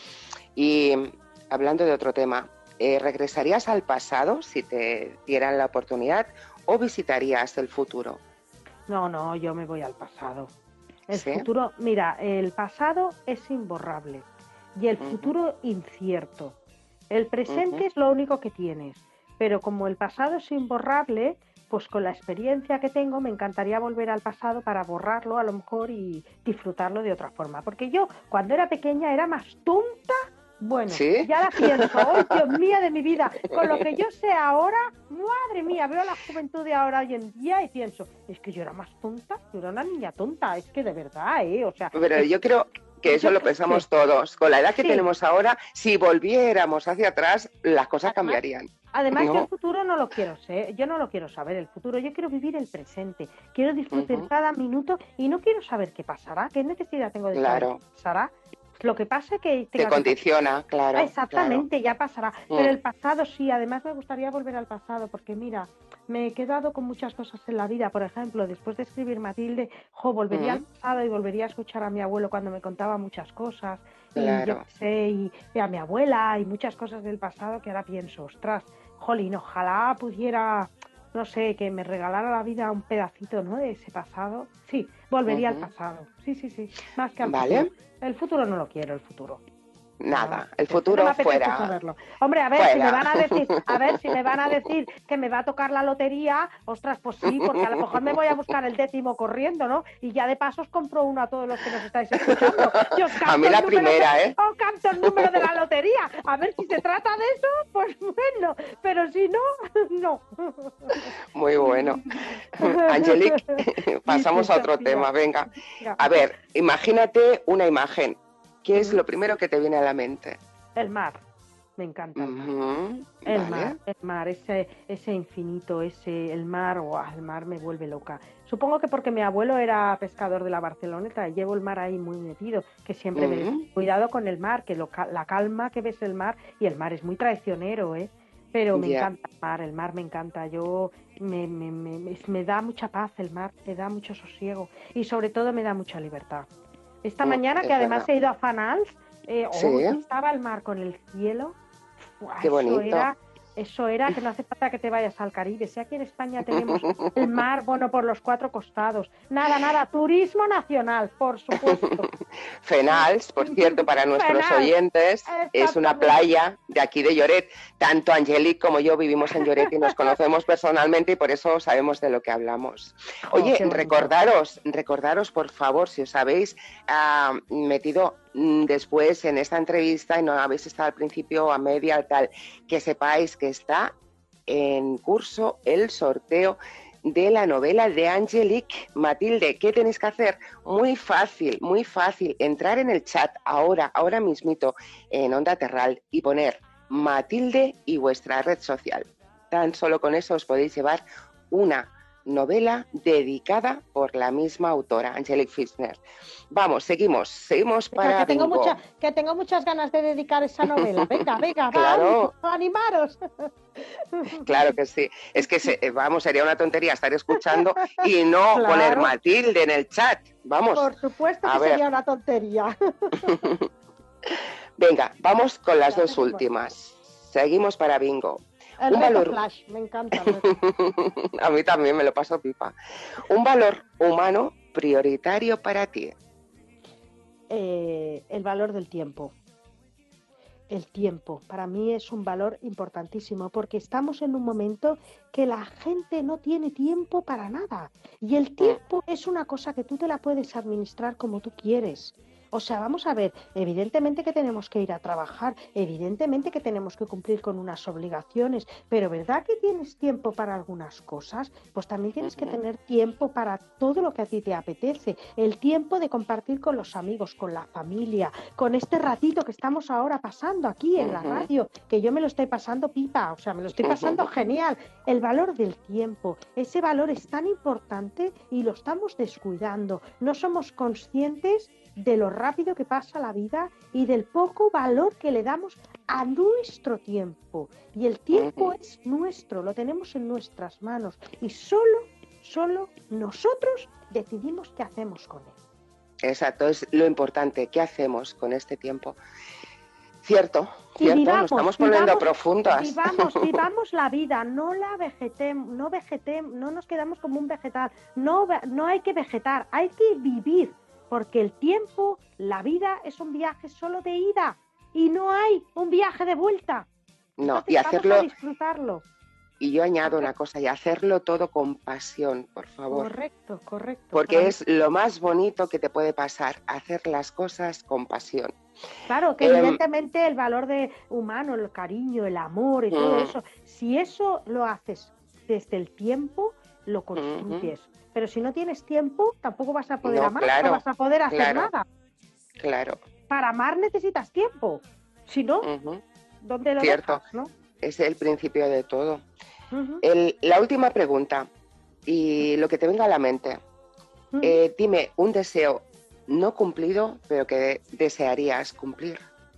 Y hablando de otro tema, ¿regresarías al pasado si te dieran la oportunidad o visitarías el futuro? No, yo me voy al pasado. El ¿Sí? futuro, mira, el pasado es imborrable y el futuro incierto. El presente es lo único que tienes, pero como el pasado es imborrable, pues con la experiencia que tengo me encantaría volver al pasado para borrarlo a lo mejor y disfrutarlo de otra forma. Porque yo cuando era pequeña era más tonta. Bueno, ¿Sí? ya la pienso, ¡oh, Dios mío de mi vida! Con lo que yo sé ahora, madre mía, veo la juventud de ahora hoy en día y pienso, es que yo era más tonta, yo era una niña tonta, es que de verdad, o sea... Pero yo creo que eso lo pensamos todos. Con la edad que tenemos ahora, si volviéramos hacia atrás, las cosas cambiarían. Además, yo el futuro no lo quiero yo no lo quiero saber, el futuro, yo quiero vivir el presente, quiero disfrutar cada minuto y no quiero saber qué pasará, qué necesidad tengo de saber qué pasará. Lo que pasa es que... Te condiciona, claro. Exactamente, ya pasará. Pero el pasado sí, además me gustaría volver al pasado, porque mira, me he quedado con muchas cosas en la vida. Por ejemplo, después de escribir Matilde, volvería al pasado y volvería a escuchar a mi abuelo cuando me contaba muchas cosas. Claro. Y yo qué sé, y a mi abuela, y muchas cosas del pasado que ahora pienso, ostras, jolín, ojalá pudiera... No sé, que me regalara la vida un pedacito, ¿no? De ese pasado. Sí, volvería al pasado. Sí. Más que al futuro. El futuro no lo quiero, el futuro. Nada, el futuro no fuera. Saberlo. Hombre, a ver si me van a decir que me va a tocar la lotería, ostras, pues sí, porque a lo mejor me voy a buscar el 10º corriendo, ¿no? Y ya de paso os compro uno a todos los que nos estáis escuchando. A mí la primera, Os canto el número de la lotería. A ver si se trata de eso, pues bueno, pero si no, no. Muy bueno. Angelique, pasamos a otro tema, venga. A ver, imagínate una imagen. ¿Qué es lo primero que te viene a la mente? El mar. Me encanta el mar. El mar, ese infinito, el mar, el mar me vuelve loca. Supongo que porque mi abuelo era pescador de la Barceloneta, llevo el mar ahí muy metido, que siempre me dice, cuidado con el mar, que la calma que ves el mar, y el mar es muy traicionero, pero me encanta el mar me encanta. Yo me da mucha paz el mar, me da mucho sosiego y sobre todo me da mucha libertad. Esta mañana, que además he ido a Fanals, estaba el mar con el cielo. Qué bonito. Eso era que no hace falta que te vayas al Caribe. Si aquí en España tenemos el mar, bueno, por los 4 costados. Nada, turismo nacional, por supuesto. Fenals, por cierto, para nuestros oyentes, es una playa de aquí de Lloret. Tanto Angelique como yo vivimos en Lloret y nos conocemos personalmente y por eso sabemos de lo que hablamos. Oye, recordaros, por favor, si os habéis metido después en esta entrevista y no habéis estado al principio, a media, tal, que sepáis que está en curso el sorteo de la novela de Angelique. Matilde, ¿qué tenéis que hacer? Muy fácil, entrar en el chat ahora mismito en Onda Terral y poner Matilde y vuestra red social. Tan solo con eso os podéis llevar una novela dedicada por la misma autora, Angelique Fitzner. Vamos, seguimos para bingo. Que tengo muchas ganas de dedicar esa novela. Venga, claro. Vamos, animaros. Claro que sí. Es que, sería una tontería estar escuchando y no poner Matilde en el chat. Vamos. Por supuesto que sería una tontería. Venga, vamos con las dos últimas. Seguimos para bingo. El reto Flash, me encanta. A mí también me lo paso pipa. Un valor humano prioritario para ti. El valor del tiempo. El tiempo para mí es un valor importantísimo porque estamos en un momento que la gente no tiene tiempo para nada y el tiempo es una cosa que tú te la puedes administrar como tú quieres. O sea, vamos a ver, evidentemente que tenemos que ir a trabajar, evidentemente que tenemos que cumplir con unas obligaciones, pero ¿verdad que tienes tiempo para algunas cosas? Pues también tienes que tener tiempo para todo lo que a ti te apetece, el tiempo de compartir con los amigos, con la familia, con este ratito que estamos ahora pasando aquí en la radio, que yo me lo estoy pasando pipa, o sea, me lo estoy pasando genial. El valor del tiempo, ese valor es tan importante y lo estamos descuidando. No somos conscientes de lo rápido que pasa la vida y del poco valor que le damos a nuestro tiempo. Y el tiempo es nuestro, lo tenemos en nuestras manos y solo nosotros decidimos qué hacemos con él. Exacto, es lo importante, ¿qué hacemos con este tiempo? Cierto, nos estamos poniendo profundas. Vivamos la vida, no la vegetemos, no nos quedamos como un vegetal, no hay que vegetar, hay que vivir, porque el tiempo, la vida es un viaje solo de ida y no hay un viaje de vuelta. No, entonces, y hacerlo, vamos a disfrutarlo. Y yo añado una cosa, y hacerlo todo con pasión, por favor. Correcto. Porque es lo más bonito que te puede pasar, hacer las cosas con pasión. Claro, que evidentemente el valor humano, el cariño, el amor y todo eso, si eso lo haces desde el tiempo, lo construyes. Pero si no tienes tiempo, tampoco vas a poder amar, no vas a poder hacer nada. Claro. Para amar necesitas tiempo. Si no, ¿dónde lo dejas, no? Es el principio de todo. La última pregunta, y lo que te venga a la mente. Dime un deseo no cumplido, pero que desearías cumplir.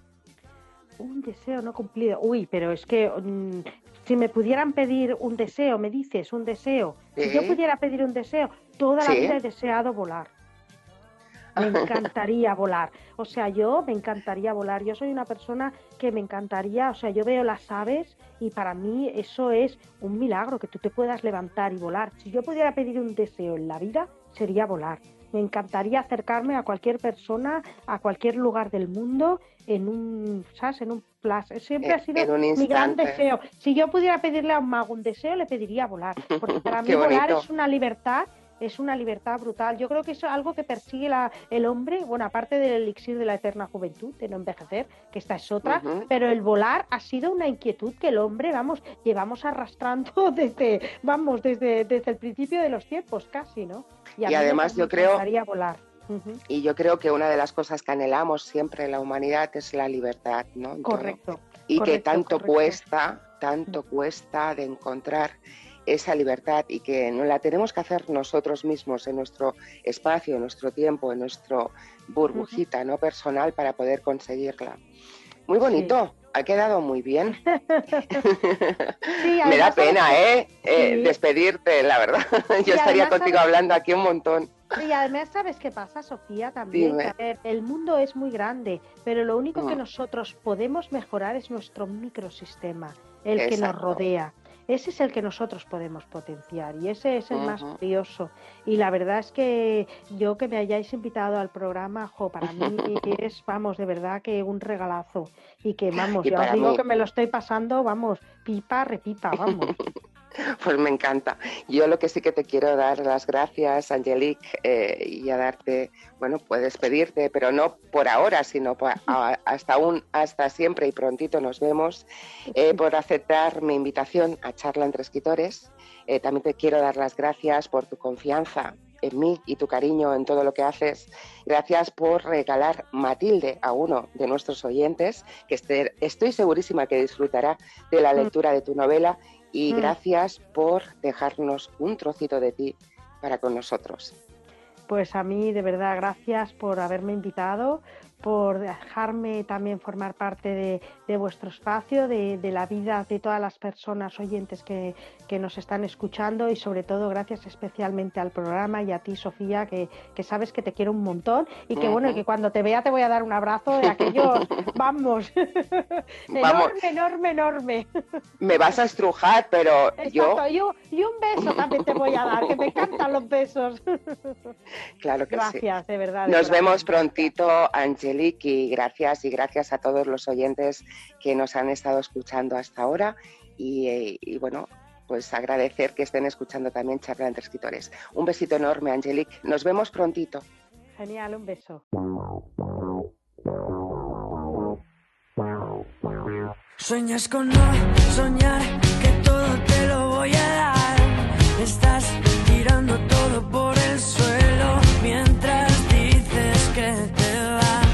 Un deseo no cumplido. Uy, pero es que si me pudieran pedir un deseo, me dices un deseo. ¿Sí? Si yo pudiera pedir un deseo, toda la vida he deseado volar. Me encantaría volar. O sea, me encantaría volar. Yo soy una persona que me encantaría, o sea, yo veo las aves y para mí eso es un milagro, que tú te puedas levantar y volar. Si yo pudiera pedir un deseo en la vida, sería volar. Me encantaría acercarme a cualquier persona, a cualquier lugar del mundo, en un flash. Siempre ha sido mi gran deseo. Si yo pudiera pedirle a un mago un deseo, le pediría volar. Porque para mí volar es una libertad. Es una libertad brutal. Yo creo que eso es algo que persigue el hombre, bueno, aparte del elixir de la eterna juventud, de no envejecer, que esta es otra, pero el volar ha sido una inquietud que el hombre, llevamos arrastrando desde el principio de los tiempos casi, ¿no? Y además yo creo, volar. Y yo creo que una de las cosas que anhelamos siempre en la humanidad es la libertad, ¿no? Correcto. Y que tanto cuesta de encontrar esa libertad y que no la tenemos que hacer nosotros mismos en nuestro espacio, en nuestro tiempo, en nuestro burbujita no personal para poder conseguirla. Muy bonito, ha quedado muy bien. Me da pena, despedirte, la verdad. Yo estaría contigo hablando aquí un montón. Y además, ¿sabes qué pasa, Sofía? También, a ver, el mundo es muy grande, pero lo único que nosotros podemos mejorar es nuestro microsistema, el que nos rodea. Ese es el que nosotros podemos potenciar y ese es el más valioso. Y la verdad es que yo que me hayáis invitado al programa, para mí es, de verdad que un regalazo. Y que, yo os digo que me lo estoy pasando, pipa, repipa, Pues me encanta. Yo lo que sí que te quiero dar las gracias, Angelique, y a darte, puedes pedirte, pero no por ahora, sino hasta siempre y prontito nos vemos, por aceptar mi invitación a Charla entre Escritores. También te quiero dar las gracias por tu confianza en mí y tu cariño en todo lo que haces. Gracias por regalar Matilde a uno de nuestros oyentes, que estoy segurísima que disfrutará de la lectura de tu novela. Y gracias por dejarnos un trocito de ti para con nosotros. Pues a mí, de verdad, gracias por haberme invitado, por dejarme también formar parte de vuestro espacio, de la vida de todas las personas oyentes que nos están escuchando y sobre todo gracias especialmente al programa y a ti, Sofía, que sabes que te quiero un montón y que que cuando te vea te voy a dar un abrazo de aquellos, enorme. Me vas a estrujar, pero exacto, y un beso también te voy a dar, que me encantan los besos. Claro que gracias, de verdad. Nos vemos prontito, Angelique, y gracias a todos los oyentes que nos han estado escuchando hasta ahora y pues agradecer que estén escuchando también Charla entre Escritores. Un besito enorme, Angelique. Nos vemos prontito. Genial, un beso. Sueñas con no soñar, que todo te lo voy a dar. Estás tirando todo por el suelo mientras dices que te vas.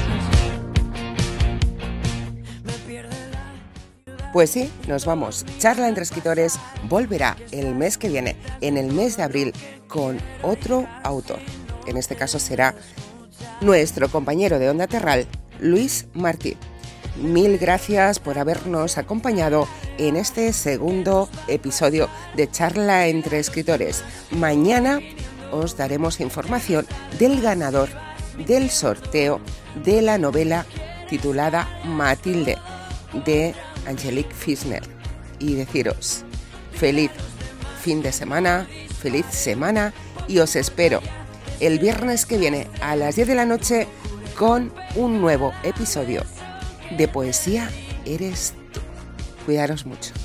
Me pierde la... Pues sí, nos vamos. Charla entre escritores volverá el mes que viene, en el mes de abril, con otro autor. En este caso será nuestro compañero de Onda Terral, Luis Martí. Mil gracias por habernos acompañado en este segundo episodio de Charla entre Escritores. Mañana os daremos información del ganador del sorteo de la novela titulada Matilde, de Angelique Fitzner. Y deciros, feliz fin de semana, feliz semana, y os espero el viernes que viene a las 10 de la noche con un nuevo episodio de Poesía Eres Tú. Cuidaros mucho.